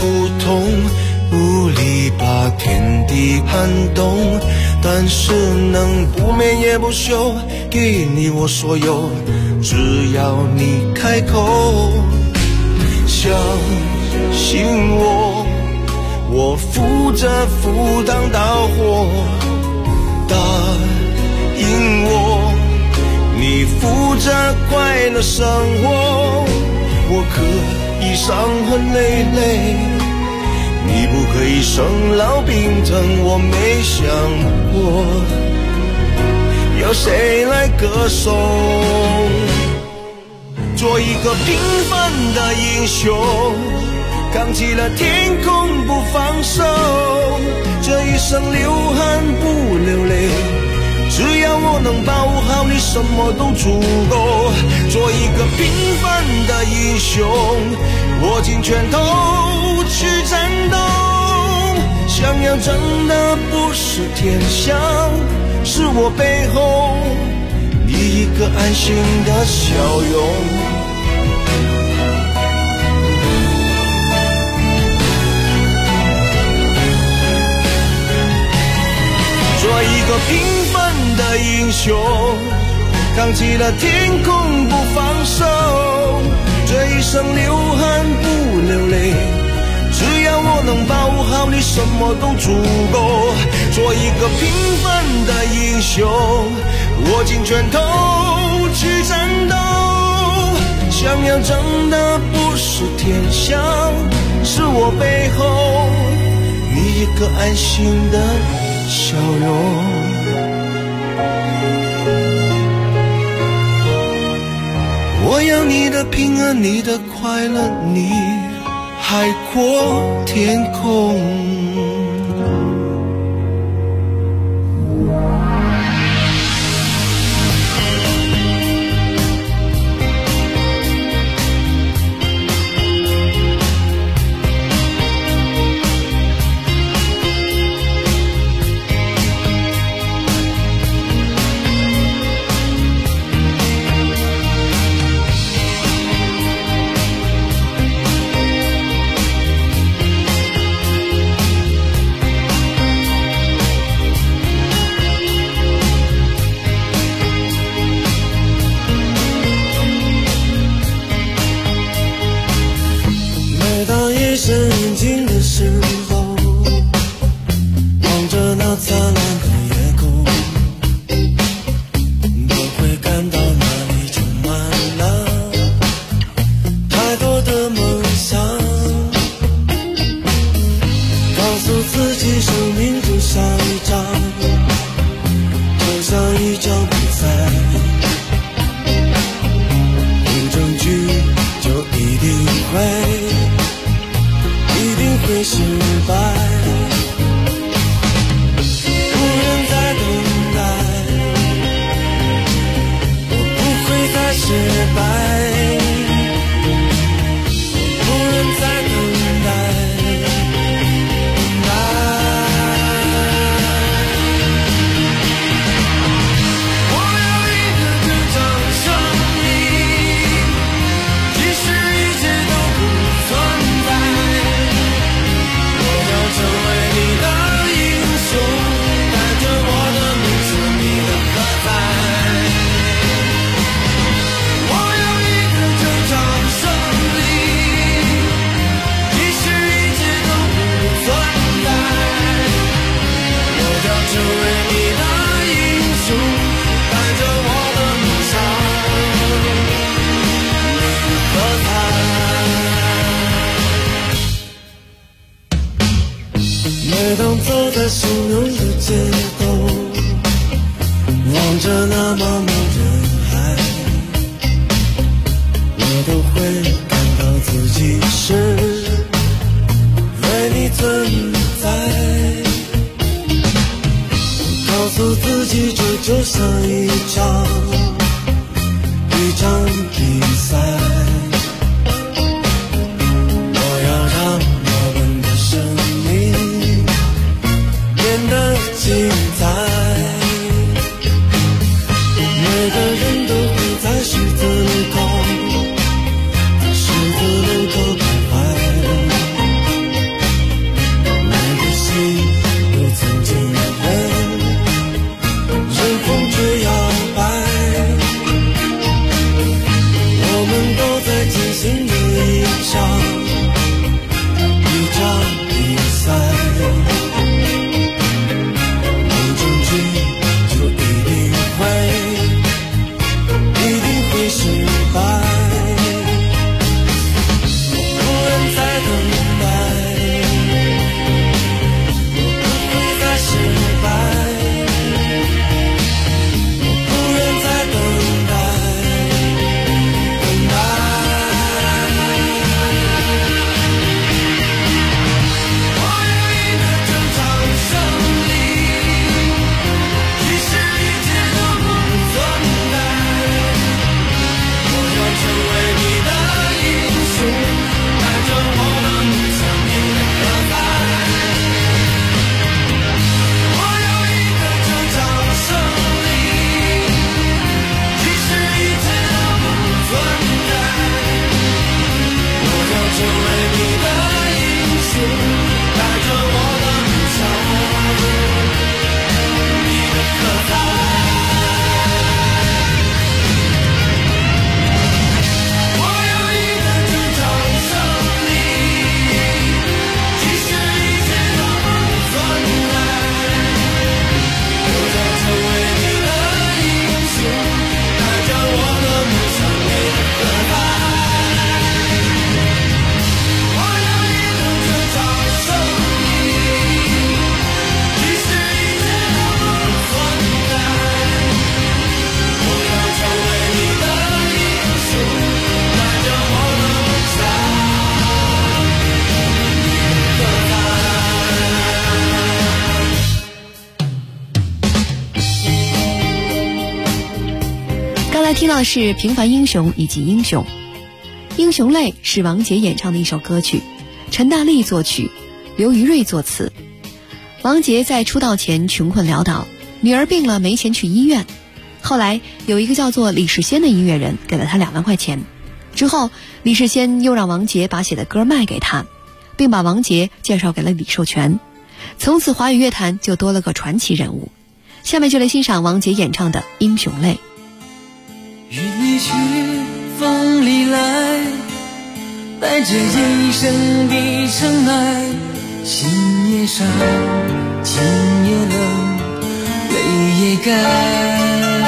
无力把天地撼动，但是能不眠也不休，给你我所有，只要你开口。相信我，我负责赴汤蹈火，答应我，你负责快乐生活。我可以伤痕累累，你不可以生老病疼。我没想过要谁来歌颂，做一个平凡的英雄，扛起了天空不放手，这一生流汗不流泪，只要我能保护好你，什么都足够。做一个平凡的英雄，握紧拳头去战斗，想要争的不是天下，是我背后你一个安心的笑容。做一个平凡的英雄，扛起了天空不放手，这一生流汗不流泪，只要我能保护好你，什么都足够。做一个平凡的英雄，握紧拳头去战斗，想要争的不是天下，是我背后你一个安心的笑容。我要你的平安，你的快乐，你海阔天空。深静的时候，望着那灿烂的夜空，都会感到那里充满了太多的梦想。告诉自己，生命就像一场比赛，有证据就一定会失败，不能再等待，我不会再失败，不能再等待。我要一个这场胜利，即使一切都不存在，成为你的英雄，带着我的名字，你的喝彩。我要一个这场胜利，即使一切都不存在，我要成为你的英雄，带着我的梦想，你的喝彩。每当走在汹涌的街头，望着那茫茫人海，我都会感到自己是为你存在。告诉自己，这就像一场比赛，我要让我们的生命变得精彩。每上一场比赛，不争取就一定会失败。我不愿再等待，我不会再失败，我不愿再等待。 听到的是《平凡英雄》以及《英雄》。英雄泪是王杰演唱的一首歌曲，陈大力作曲，刘于瑞作词。王杰在出道前穷困潦倒，女儿病了没钱去医院，后来有一个叫做李世先的音乐人给了他2万块钱，之后李世先又让王杰把写的歌卖给他，并把王杰介绍给了李寿全，从此华语乐坛就多了个传奇人物。下面就来欣赏王杰演唱的《英雄泪》。 云里去，风里来，带着一生的尘埃，心也伤，情也冷，泪也干。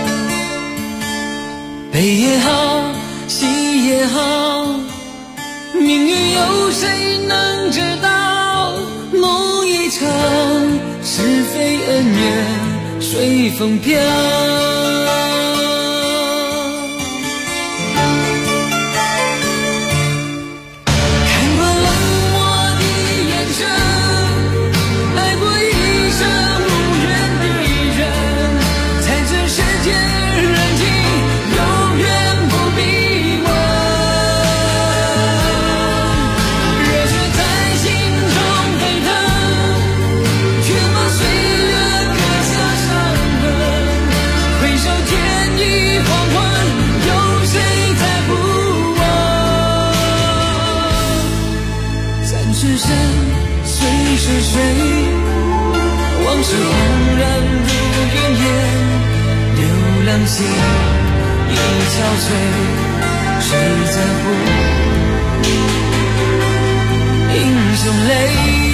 悲也好，喜也好，命运有谁能知道？梦一场，是非恩怨随风飘。往事轰然如云烟，流浪心已憔悴，谁在乎英雄泪？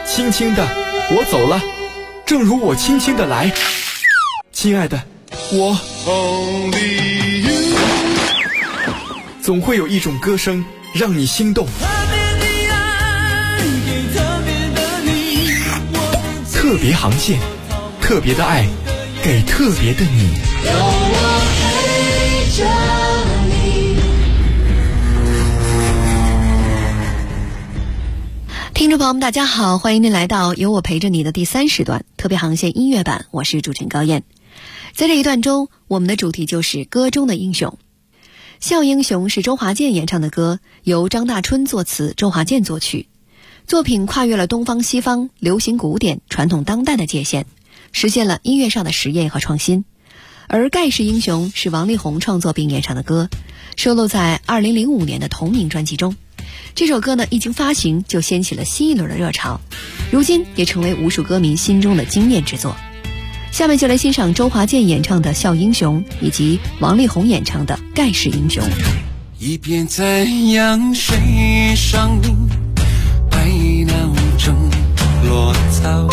轻轻的我走了，正如我轻轻的来。亲爱的，我总会有一种歌声让你心动。特别航线，特别的爱，给特别的你。 有我陪着你。 听众朋友们大家好，欢迎您来到有我陪着你的第3时段特别航线音乐版，我是主持人高燕。在这一段中，我们的主题就是歌中的英雄。笑英雄是周华健演唱的歌，由张大春作词，周华健作曲。作品跨越了东方西方、流行古典、传统当代的界限，实现了音乐上的实验和创新。而盖世英雄是王力宏创作并演唱的歌，收录在2005年的同名专辑中。这首歌呢，一经发行就掀起了新一轮的热潮，如今也成为无数歌迷心中的经典之作。下面就来欣赏周华健演唱的《笑英雄》，以及王力宏演唱的《盖世英雄》。 一边在阳水上映，白鸟正落草，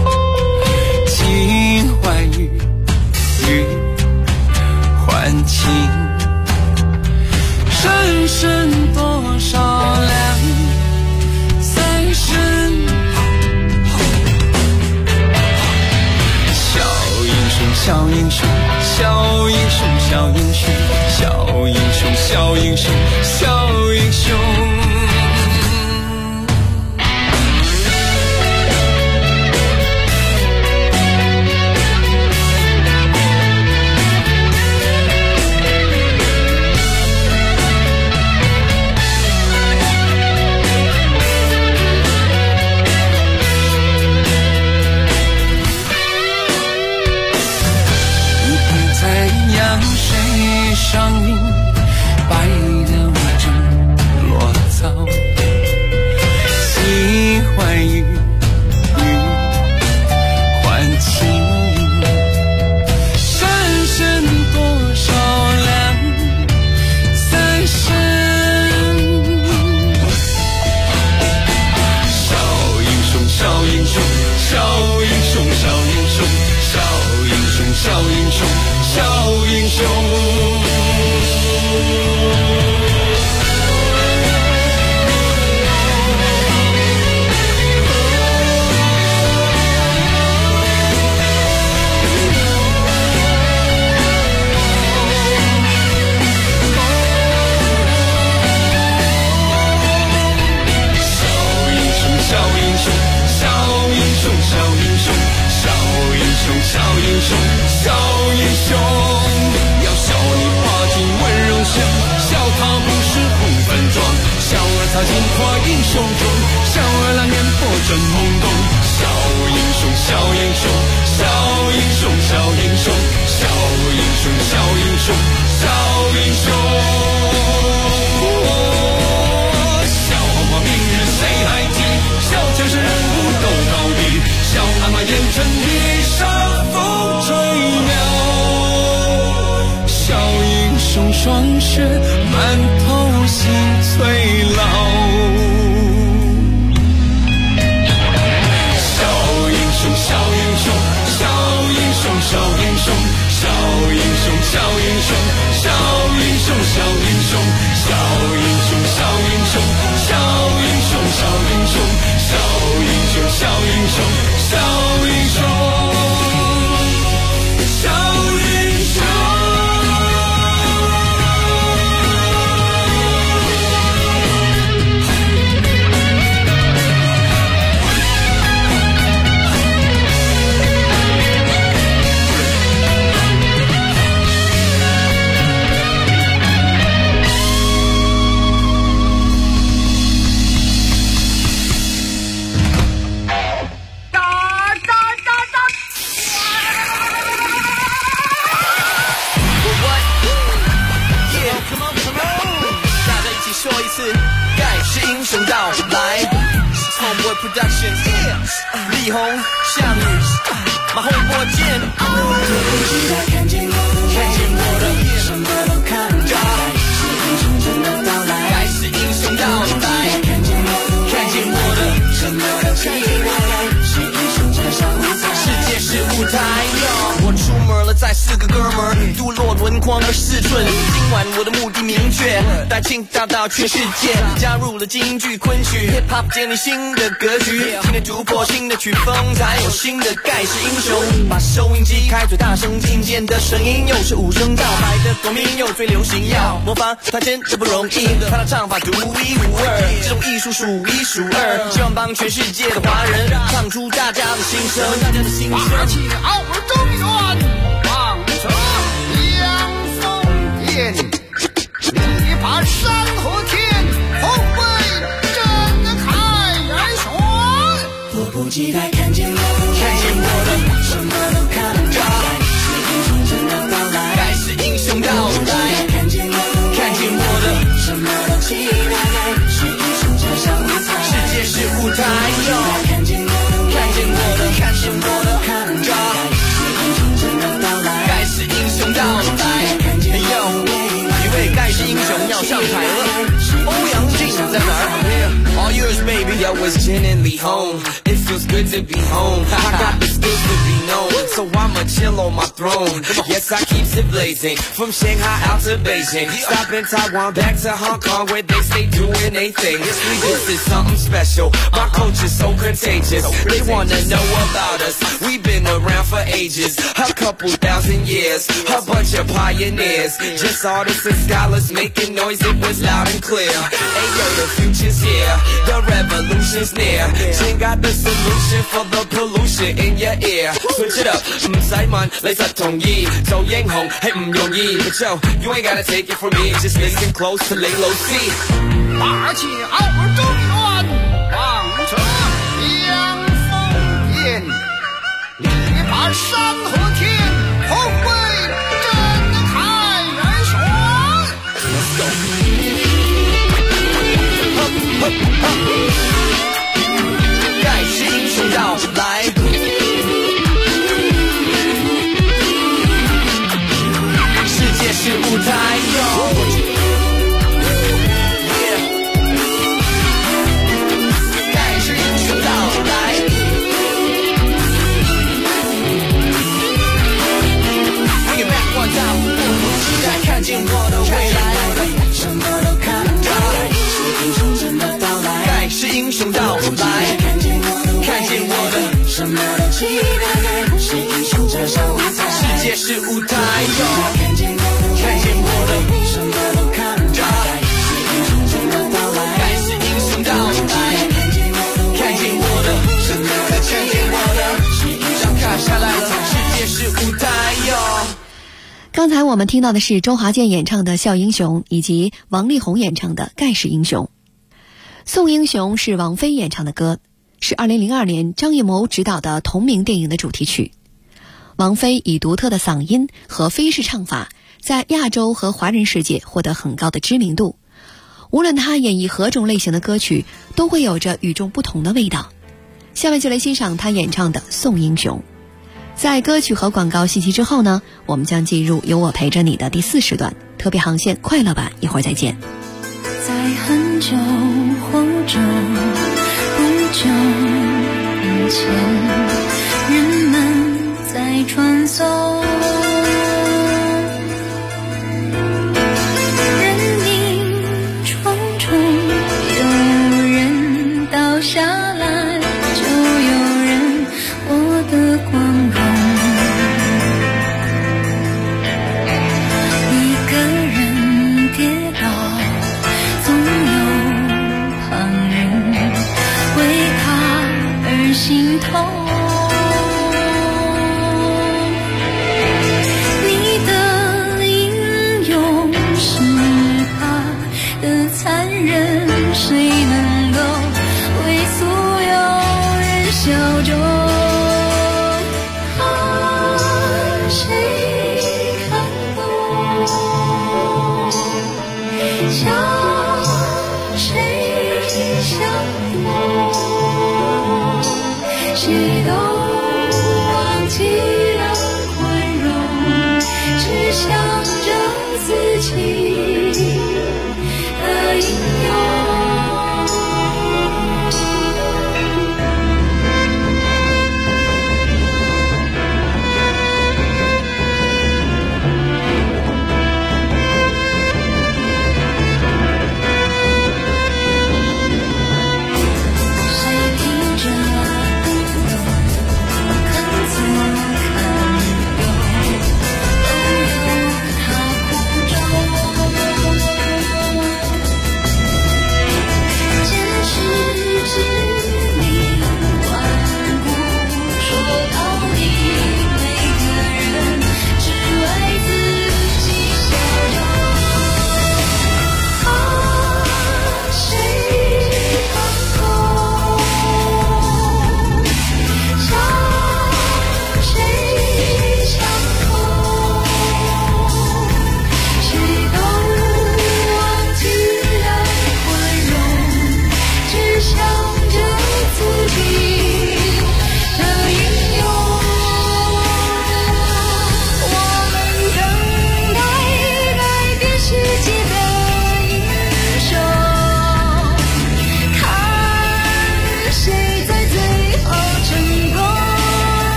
情怀与还情，深深多少两三生。小英雄，小英雄，小英雄，小英雄，小英雄，小英雄。上映白鸟正落草，心怀与还情，深深多少两三生。小英雄，小英雄，小英雄，小英雄，小英雄，小英雄，小英雄。小英雄，小英雄，要笑你花尽温柔乡，笑他不是红粉妆，笑儿擦金花英雄中，笑儿两眼破阵懵懂。小英雄，小英雄，小英雄，小英雄，小英雄，小英雄，小英雄。笑话明日谁还记？笑前世人物都高低，笑看马烟尘地上。霜雪满头心催老，小英雄，小英雄，小英雄，小英雄，小英雄，小英雄，小英雄，小英雄，小英雄，小英雄，小英雄，小英雄，小英雄，小英雄，小英雄。Productions， 力宏、项羽，马后波剑。看见我的，什么都看不到。是英雄真的到来，该是英雄到来。看见我的，什么都起来，是英雄这上舞台，世界是舞台。我出门了，载4个哥们儿，镀落轮框而四寸。今晚我的目的明确，带青岛到全世界，加入了京剧昆曲 hip hop， 建立新的格局，今天突破新的曲风，才有新的盖世英雄。把收音机开最大声，听见的声音又是5声道，白的国民又最流行，要模仿他真的不容易，他的唱法独一无二，这种艺术数1数2，希望帮全世界的华人唱出大家的心声。 拔起傲而中原，望着阳风天，力拔山河天，后为震开元旋。 迫不及待看见我，看见我的什么都看不着，盖世英雄到来，看见我的什么都期待，是英雄这上舞台，世界是舞台，看见我的看着，盖世英雄到来，一位盖世英雄要上台了，欧阳靖在哪儿 ？All yours, baby. Yo, it's genuinely home. It feels good to be home. I got the skills to be known, so I'ma chill on my throne. Yes, I keep it blazing from Shanghai out to Beijing. Stop in Taiwan, back to Hong Kong, where they stay doing their thing. This is something special. My culture's so contagious. They wanna know about us. We've been around for ages, a couple thousand years. A bunch of pioneers, just artists and scholars making noise. It was loud and clear. Hey yo, the future's here. The revolution's near. Jing got the solution for the pollution in your ear. Switch it up, 唔使問，你實同意做英雄係唔容易。But yo, you ain't gotta take it from me. Just listen close to lay low see. 拔起傲而中原，望着阳风天，力拔山河天，后为震开元旋。 Let's go. 盖世英雄到来，世界是舞台盖世英雄到来，Bring it back one time， 期待看见我的未来，什么都看到，是英雄真的到来，盖世英雄到来，看见我的什么都期待，是英雄这上舞台，世界是舞台，看见我的什么都看到，是英雄真的到来，盖世英雄到来，看见我的什么都看见我的是英雄看下来了，世界是舞台哟。 刚才我们听到的是周华健演唱的《笑英雄》，以及王力宏演唱的《盖世英雄》。送英雄是王菲演唱的歌，是2002年张艺谋执导的同名电影的主题曲。王菲以独特的嗓音和菲式唱法，在亚洲和华人世界获得很高的知名度。无论她演绎何种类型的歌曲，都会有着与众不同的味道。下面就来欣赏她演唱的《送英雄》。在歌曲和广告信息之后呢，我们将进入有我陪着你的第4时段特别航线快乐版，一会儿再见。 在很久或者不久以前，人们在传送，人影重重，有人倒下来，就有人获得光荣。一个人跌倒，总有旁人为他而心痛。你的英勇是他的残忍，谁能够为所有人效忠？向谁相逢，谁都忘记了宽容，只想着自己的英勇。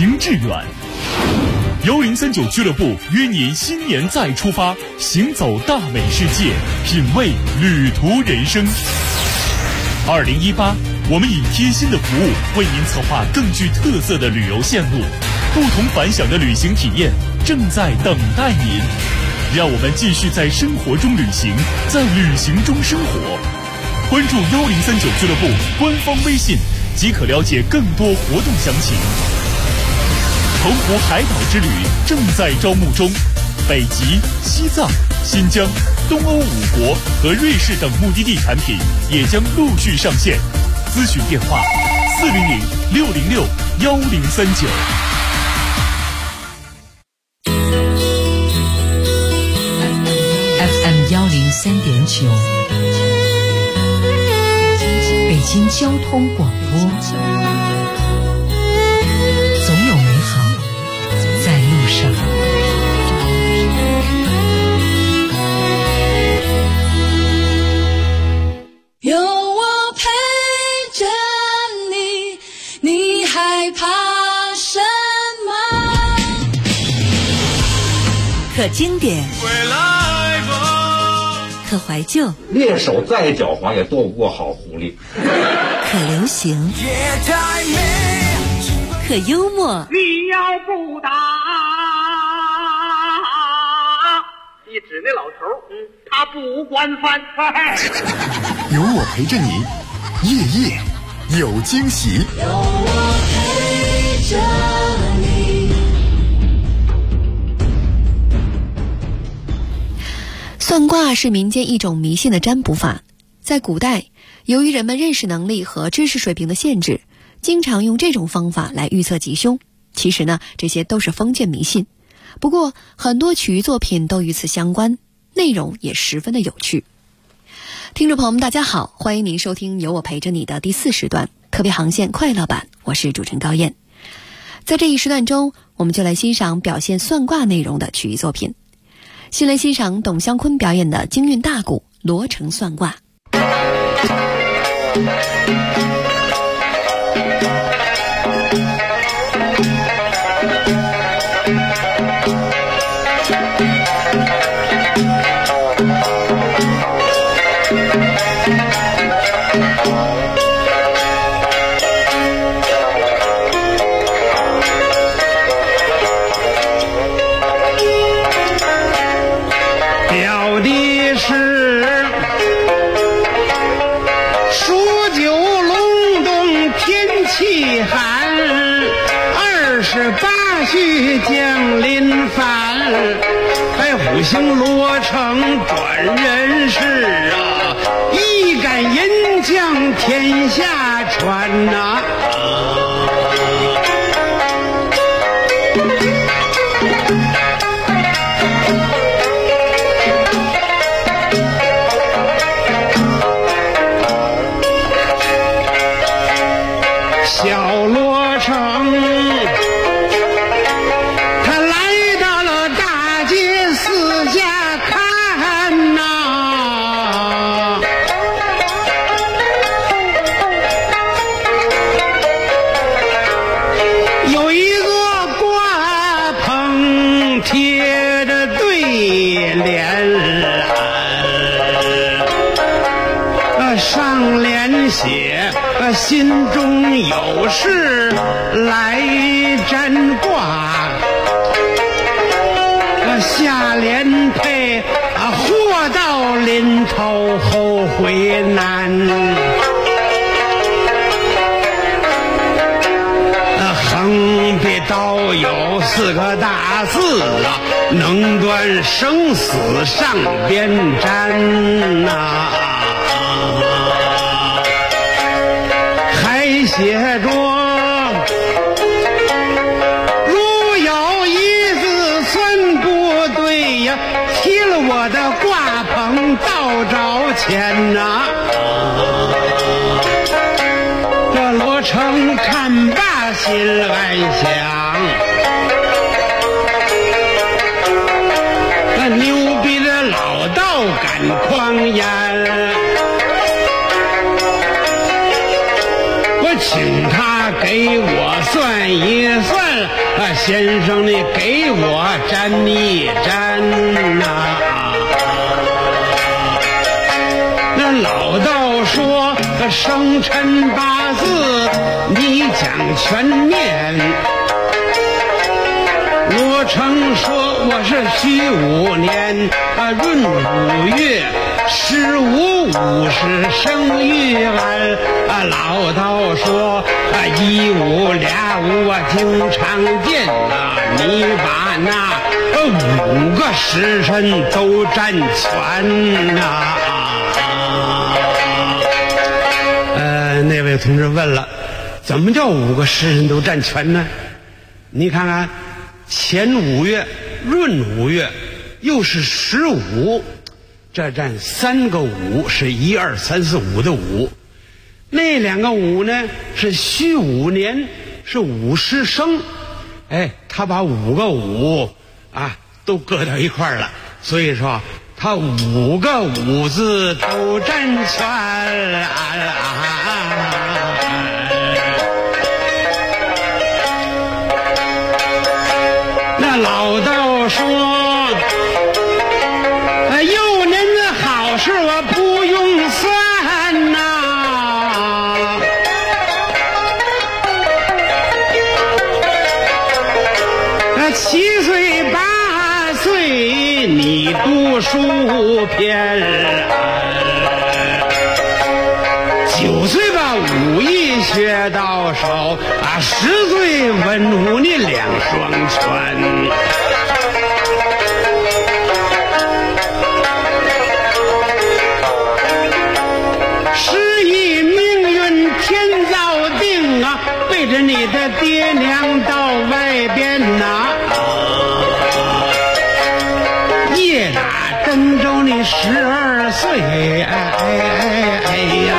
行致远。1039俱乐部约您新年再出发，行走大美世界，品味旅途人生。2018，我们以贴心的服务为您策划更具特色的旅游线路，不同凡响的旅行体验正在等待您。让我们继续在生活中旅行，在旅行中生活。关注1039俱乐部官方微信，即可了解更多活动详情。澎湖海岛之旅正在招募中，北极、西藏、新疆、东欧5国和瑞士等目的地产品也将陆续上线。咨询电话400-606-1039。 FM 103.9，北京交通广播。总有美好在路上。 有我陪着你，你害怕什么？ 可经典，可怀旧， 猎手再狡猾也斗不过好狐狸。 可流行，可幽默。 你要不打，你指那老头，他不管饭。 有我陪着你，夜夜有惊喜。 有我陪着你。 算卦是民间一种迷信的占卜法，在古代，由于人们认识能力和知识水平的限制，经常用这种方法来预测吉凶。其实呢，这些都是封建迷信。不过，很多曲艺作品都与此相关，内容也十分的有趣。听众朋友们，大家好，欢迎您收听有我陪着你的第4时段特别航线快乐版，我是主持人高燕。在这一时段中，我们就来欣赏表现算卦内容的曲艺作品。先来欣赏董湘坤表演的京韵大鼓《罗城算卦》。 降临凡，还五行罗成短人事啊，一杆银将天下传呐。小罗成心中有事来占卦，下联配祸到临头后悔难，横笔倒有4个大字啊，能断生死上边占呐。写着如有一字算不对呀，提了我的挂棚倒找钱呐。这罗成看罢心暗想，那牛逼的老道敢狂言， 请他给我算一算，先生你给我占一占呐。那老道说生辰八字你讲全面，罗成说我是虚5年闰5月15、50生育完。老道说1、5、2、5我经常见你把那5个时辰都占全呐。那位同志问了，怎么叫5个时辰都占全呢？你看看，前5月闰5月又是15，这占3个5，是1、2、3、4、5的5。那2个5呢是虚5年，是50生。他把5个5都搁到一块儿了，所以说他5个5字都占全。那老道说幼年的好事我不用算呐，那7岁8岁你读书篇，9岁把武艺学到手10岁文武你2双全。是以命运天造定背着你的爹娘到外边夜打郑州你12岁，哎呀，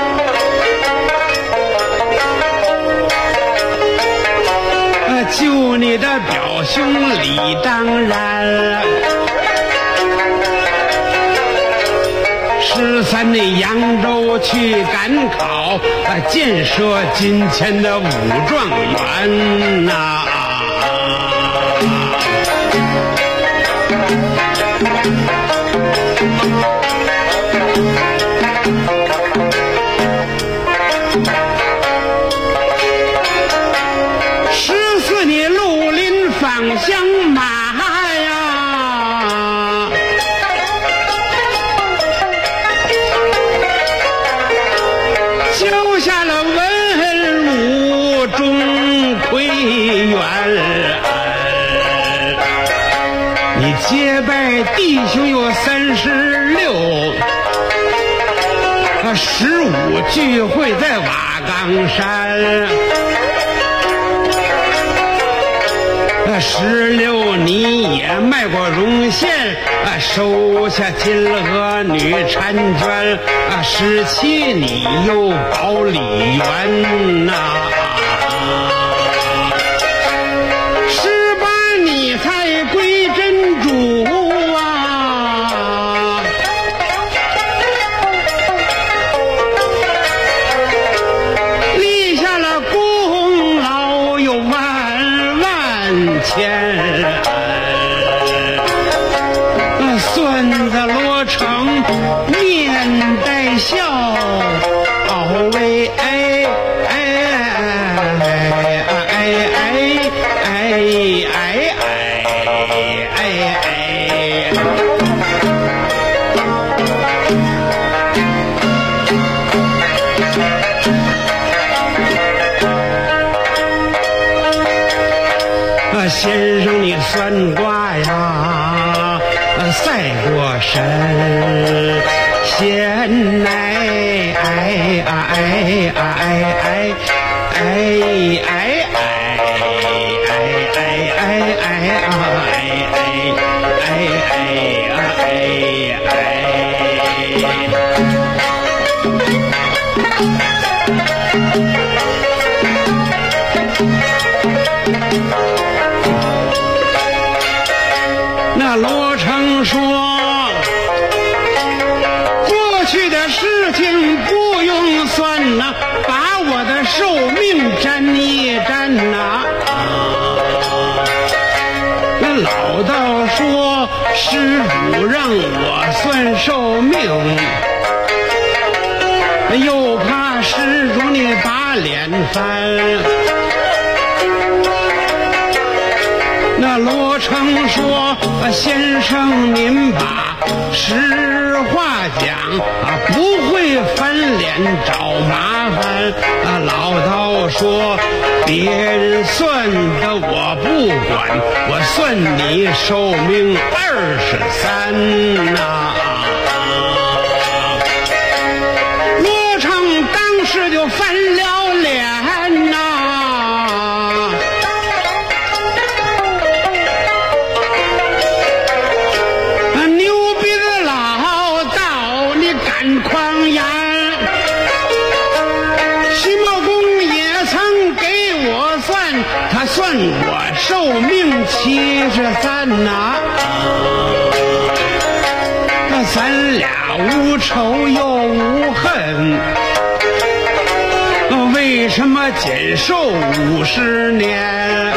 救你的表兄理当然。13年扬州去赶考，建设金钱的武状元呐。14年绿林芳香马呀，交下了文武钟馗元。你结拜弟兄有36，15聚会在瓦岗山。16你也卖过绒线，收下金娥女婵娟。17你又保李元呐。18你才归真主立下了功劳有万万千。孙子罗成面带笑，喂先生你算卦呀赛过神仙那罗成说过去的事情不用算把我的寿让我算寿命，又怕施主你把脸翻。那罗成说：“先生您把实话讲不会翻脸找麻烦。”老道说：“别人算的我不管，我算你寿命23呐。”罗成当时就翻了脸呐。算我寿命73呐，那咱俩无仇又无恨，为什么减寿50年？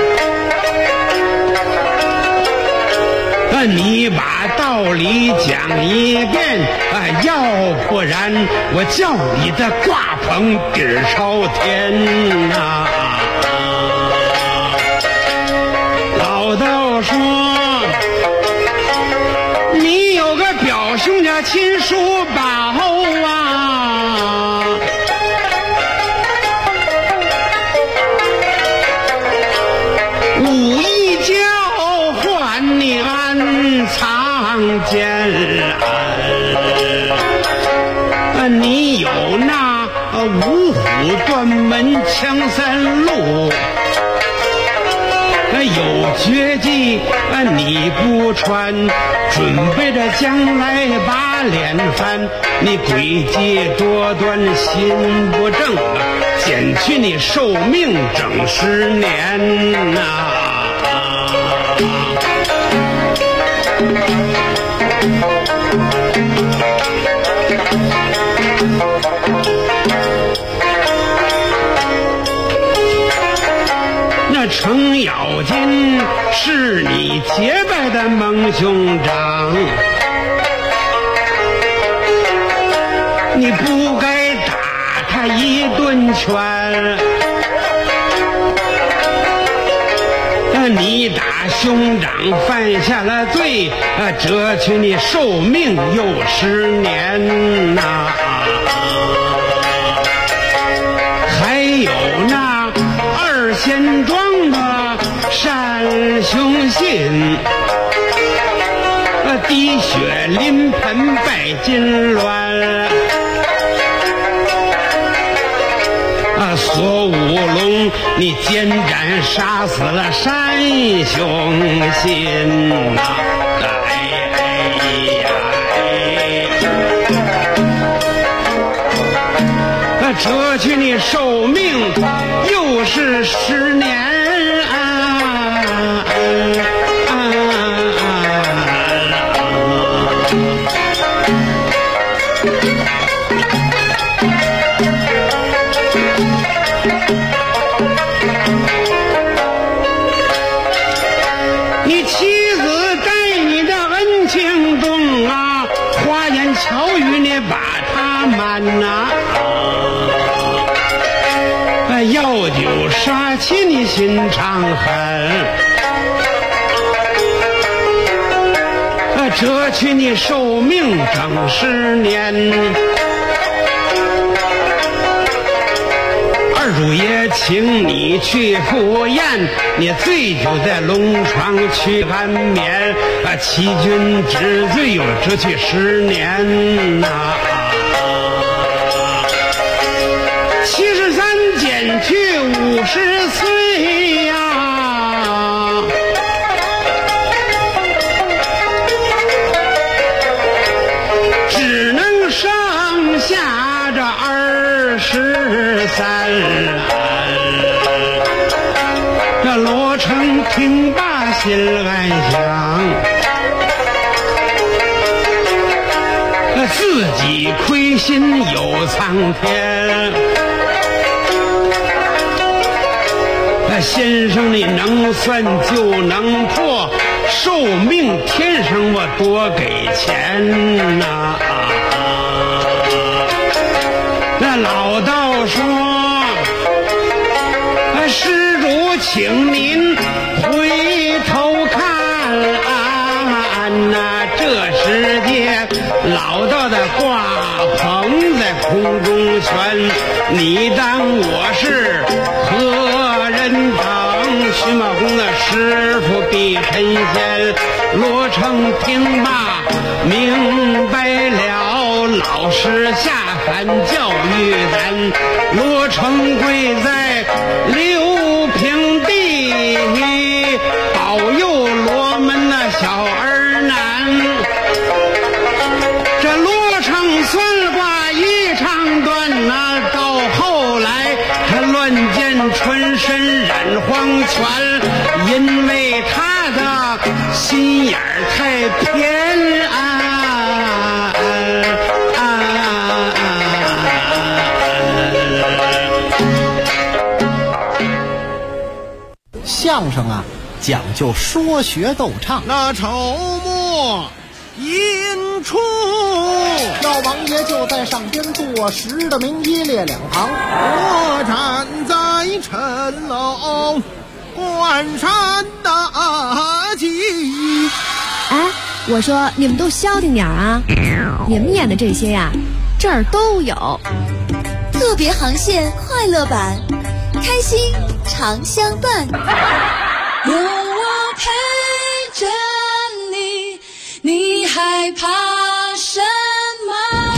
你把道理讲一遍，要不然我叫你的挂棚底儿朝天呐！老道说：“你有个表兄家亲叔宝啊，武艺交换你暗藏奸你有那五虎断门枪3路。”有绝技你不传，准备着将来把脸翻。你诡计多端心不正减去你寿命整10年呐。程咬金是你结拜的盟兄长，你不该打他一顿拳，你打兄长犯下了罪，折去你寿命又10年呐。还有那2仙庄单雄信，滴血临盆拜金銮，索五龙你奸斩杀死了单雄信呐！折去你寿命又是10年。你妻子待你的恩情重啊，花言巧语你把它瞒呐。药酒杀气你心肠狠，折去你寿命整10年。二主爷请你去赴宴，你醉酒在龙床去安眠，欺君之罪又折去10年呐。73减去50岁呀，只能剩下这23。这罗成听罢心暗想，自己亏心有苍天。先生你能算就能破， 寿命天生我多给钱呐、那老道说，施主请您回头看呐，这世界老道的挂棚在空中悬，你当我是何人等？徐茂公的师傅比神仙，罗成听罢明白了，老师下凡教育咱，罗成跪在六平地，保佑罗门的小儿男。这罗成算卦一长段呐，到后来他乱箭穿身染黄泉，因为他的心眼儿太偏相声啊，讲究说学逗唱。 那筹末引出， 老王爷就在上边坐实的名一列两旁， 我站在城楼观山大吉。 哎，我说你们都消停点啊！你们演的这些呀，这儿都有。 特别航线快乐版，开心常相伴。 有我陪着你，你害怕什么？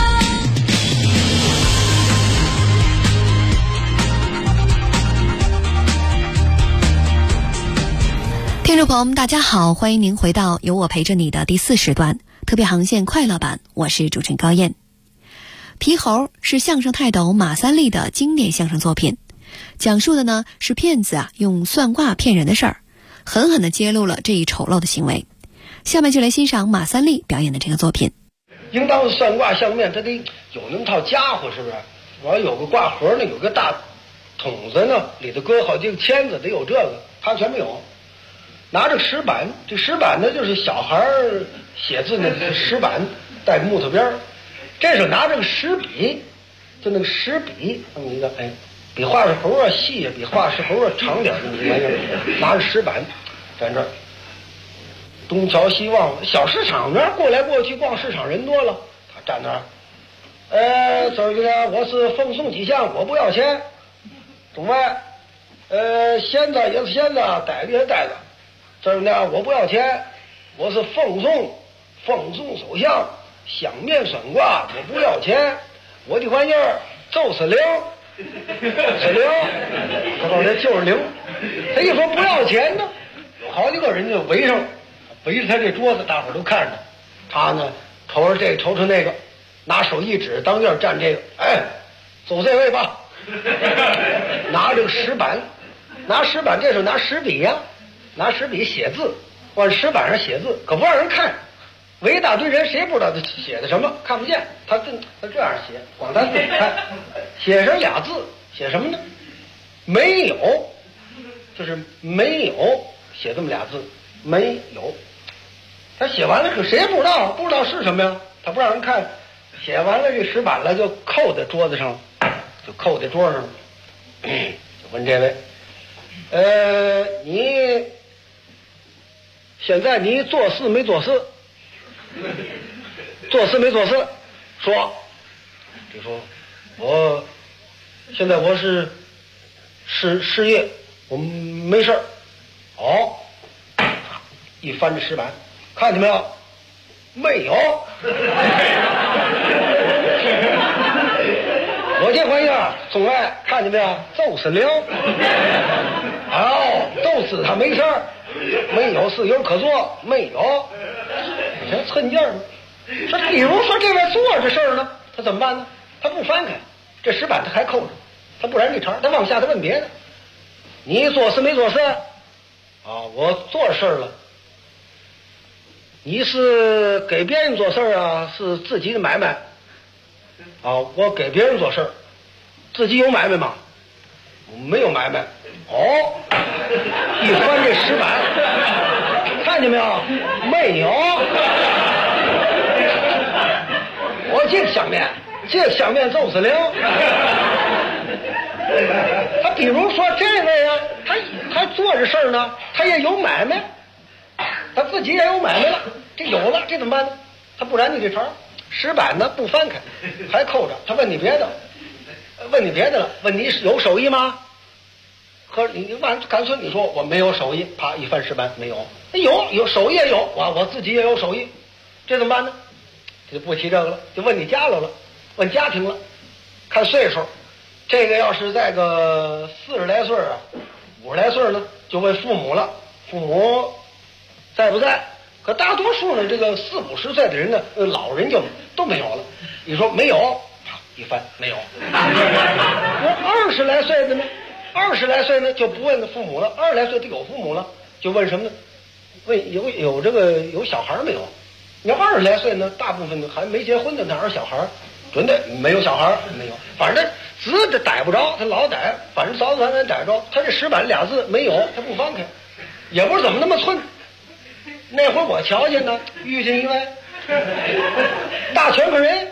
听众朋友们大家好，欢迎您回到有我陪着你的第4时段特别航线快乐版，我是主持人高燕。皮猴是相声泰斗马三立的经典相声作品，讲述的呢是骗子用算卦骗人的事儿，狠狠地揭露了这一丑陋的行为。下面就来欣赏马三立表演的这个作品。 应当算卦相面，他得有那么套家伙，是不是？完有个卦盒呢，有个大桶子呢，里头搁好几个签子，得有这个，他全没有。拿着石板，这石板呢就是小孩写字那个石板，带个木头边儿。这时候拿着个石笔，就那个石笔，那么一个，哎，比画石猴细，比画石猴长点那么一玩意儿，拿着石板站这儿，东瞧西望。小市场那儿过来过去逛市场人多了，他站那儿，走进来，我是奉送几项，我不要钱。中外，仙子也是仙子，呆子也是呆子。这呢，我不要钱，我是奉送首相。相面算卦，我不要钱，我的玩意儿就是灵，是灵，他说这就是灵。他一说不要钱呢，有好几个人就围着他这桌子，大伙儿都看着他呢，瞅着这瞅瞅那个，拿手一指，当院站这个，哎，走这位吧。拿这个石板，拿石板，这时候拿石笔呀，拿石笔写字，往石板上写字，可不让人看。围一大堆人，谁不知道他写的什么？看不见。他这样写，光他自己看。写上俩字，写什么呢？没有，就是没有，写这么俩字，没有。他写完了，可谁不知道？不知道是什么呀？他不让人看。写完了这石板了，就扣在桌子上，就扣在桌上。就问这位，你现在你做事没做事？做事没做事？说，就说我现在我是失业，我没事儿。哦，一翻这石板，看见没有？没有。我这玩意儿总爱看见没有？就是灵。哦，就是他没事儿，没有事有可做，没有。这趁劲儿，说比如说这位做这事儿呢，他怎么办呢？他不翻开这石板，他还扣着，他不然这茬，他往下他问别的。你做事没做事？啊，我做事了。你是给别人做事啊，是自己的买卖？啊，我给别人做事，自己有买卖吗？我没有买卖。哦，一翻这石板， 看见没有？没有。我这个相面就是灵。他比如说这位啊，他做着事儿呢，他也有买卖，他自己也有买卖了，这有了，这怎么办呢？他不然你这茬石板呢不翻开，还扣着。他问你别的了，问你有手艺吗？可你干脆你说我没有手艺，啪一翻石板没有，有手艺也有，我自己也有手艺，这怎么办呢？就不提这个了，就问你家了，问家庭了，看岁数。这个要是在个40来岁啊，50来岁呢，就问父母了，父母在不在？可大多数呢，这个40、50岁的人呢，老人就都没有了。你说没有，啪一翻没有。20来岁的呢，20来岁呢就不问父母了，20来岁就有父母了，就问什么呢？问有小孩没有？你要20来岁呢，大部分还没结婚的哪有小孩？准的没有小孩，没有，反正字这逮不着，他老逮，反正早晚逮着。他这石板俩字没有，他不翻开，也不知怎么那么寸。那会儿我瞧见呢，遇见一位大全科人，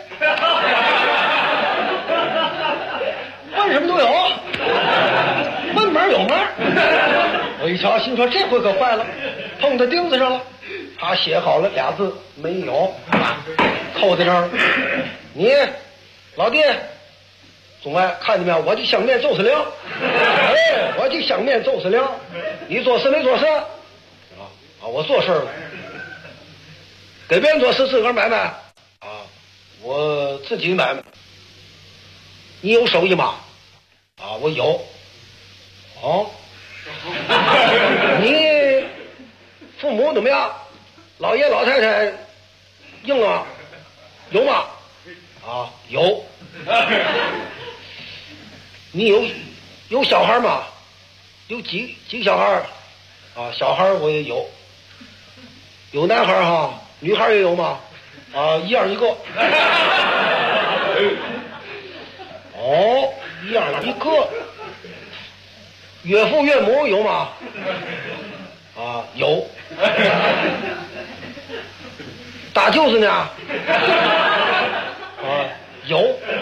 问什么都有，问门有门。我一瞧，心说这回可坏了，碰到钉子上了。他写好了俩字没有，扣在这儿。你老弟，总爱看见没有？我这相面就是灵，我这相面就是灵。你做事没做事？我做事了。给别人做事自个儿买卖啊？我自己买卖。你有手艺吗？我有。你父母怎么样？老爷老太太硬啊？有吗？有。你有小孩吗？有几个小孩？小孩我也有。有男孩哈，女孩也有吗？一样一个。一样一个。岳父岳母有吗？有。大舅子呢？有。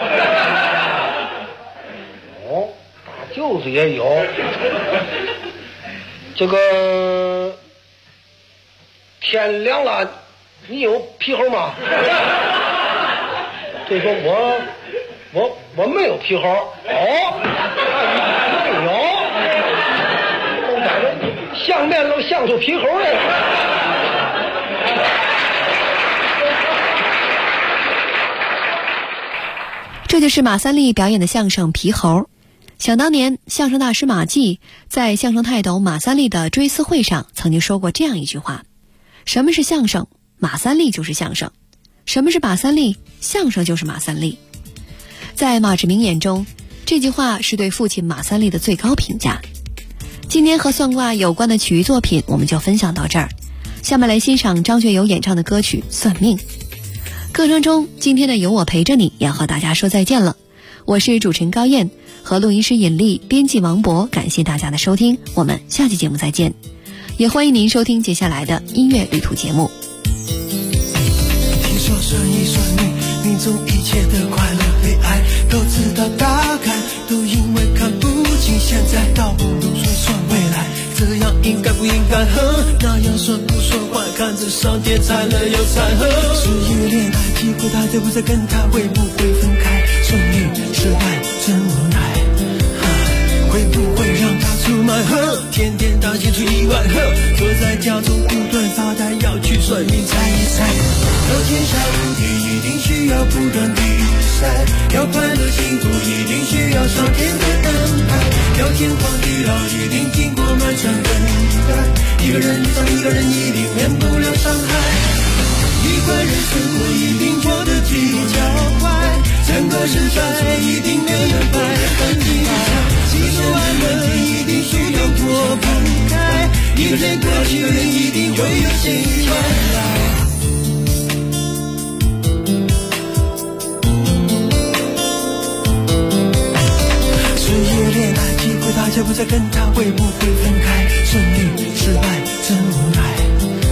大舅子也有。这个天凉了，你有皮猴吗？这说我没有皮猴。没有。都在这相面都相出皮猴来了。 这就是马三立表演的相声《皮猴》。想当年，相声大师马季在相声泰斗马三立的追思会上曾经说过这样一句话：什么是相声？马三立就是相声。什么是马三立？相声就是马三立。在马志明眼中，这句话是对父亲马三立的最高评价。今天和算卦有关的曲艺作品我们就分享到这儿，下面来欣赏张学友演唱的歌曲《算命》。课程中，今天的有我陪着你要和大家说再见了。我是主持人高燕，和录音师尹丽，编辑王博，感谢大家的收听，我们下期节目再见。也欢迎您收听接下来的音乐旅途节目。 听说算一算命，命中一切的快乐悲哀都知道大概，都因为看不清现在，倒不如算未来。这样应该不应该喝？那样算不算坏？看着上天才能有才和。是一个恋爱机会，他再不再跟他会不会分开？顺利失败真无奈，会不会让他出卖呵？天天担心出意外呵，坐在家中不断发呆，要去算命猜一猜。要天下无敌，一定需要不断比赛；要快乐幸福，一定需要上天的安排；要天荒地老，一定经过漫长等待。一个人遇上一个人，一定免不了伤害。一关人生活，一定过得比较快。整个世界一定没人百分之百。喜怒哀乐一定需要过分开。一个人过去，一定会有新传来。大家不再跟他会不会分开？顺利失败真无奈，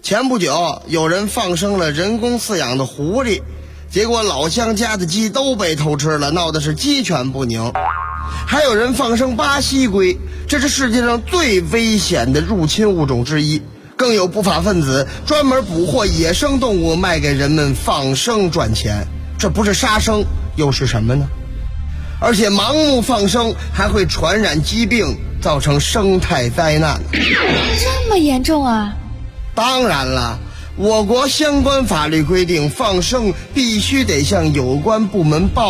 前不久有人放生了人工饲养的狐狸，结果老乡家的鸡都被偷吃了，闹的是鸡犬不宁。还有人放生巴西龟，这是世界上最危险的入侵物种之一。更有不法分子专门捕获野生动物卖给人们放生赚钱，这不是杀生又是什么呢？而且盲目放生还会传染疾病，造成生态灾难。 这么严重啊？ 当然了，我国相关法律规定，放生必须得向有关部门报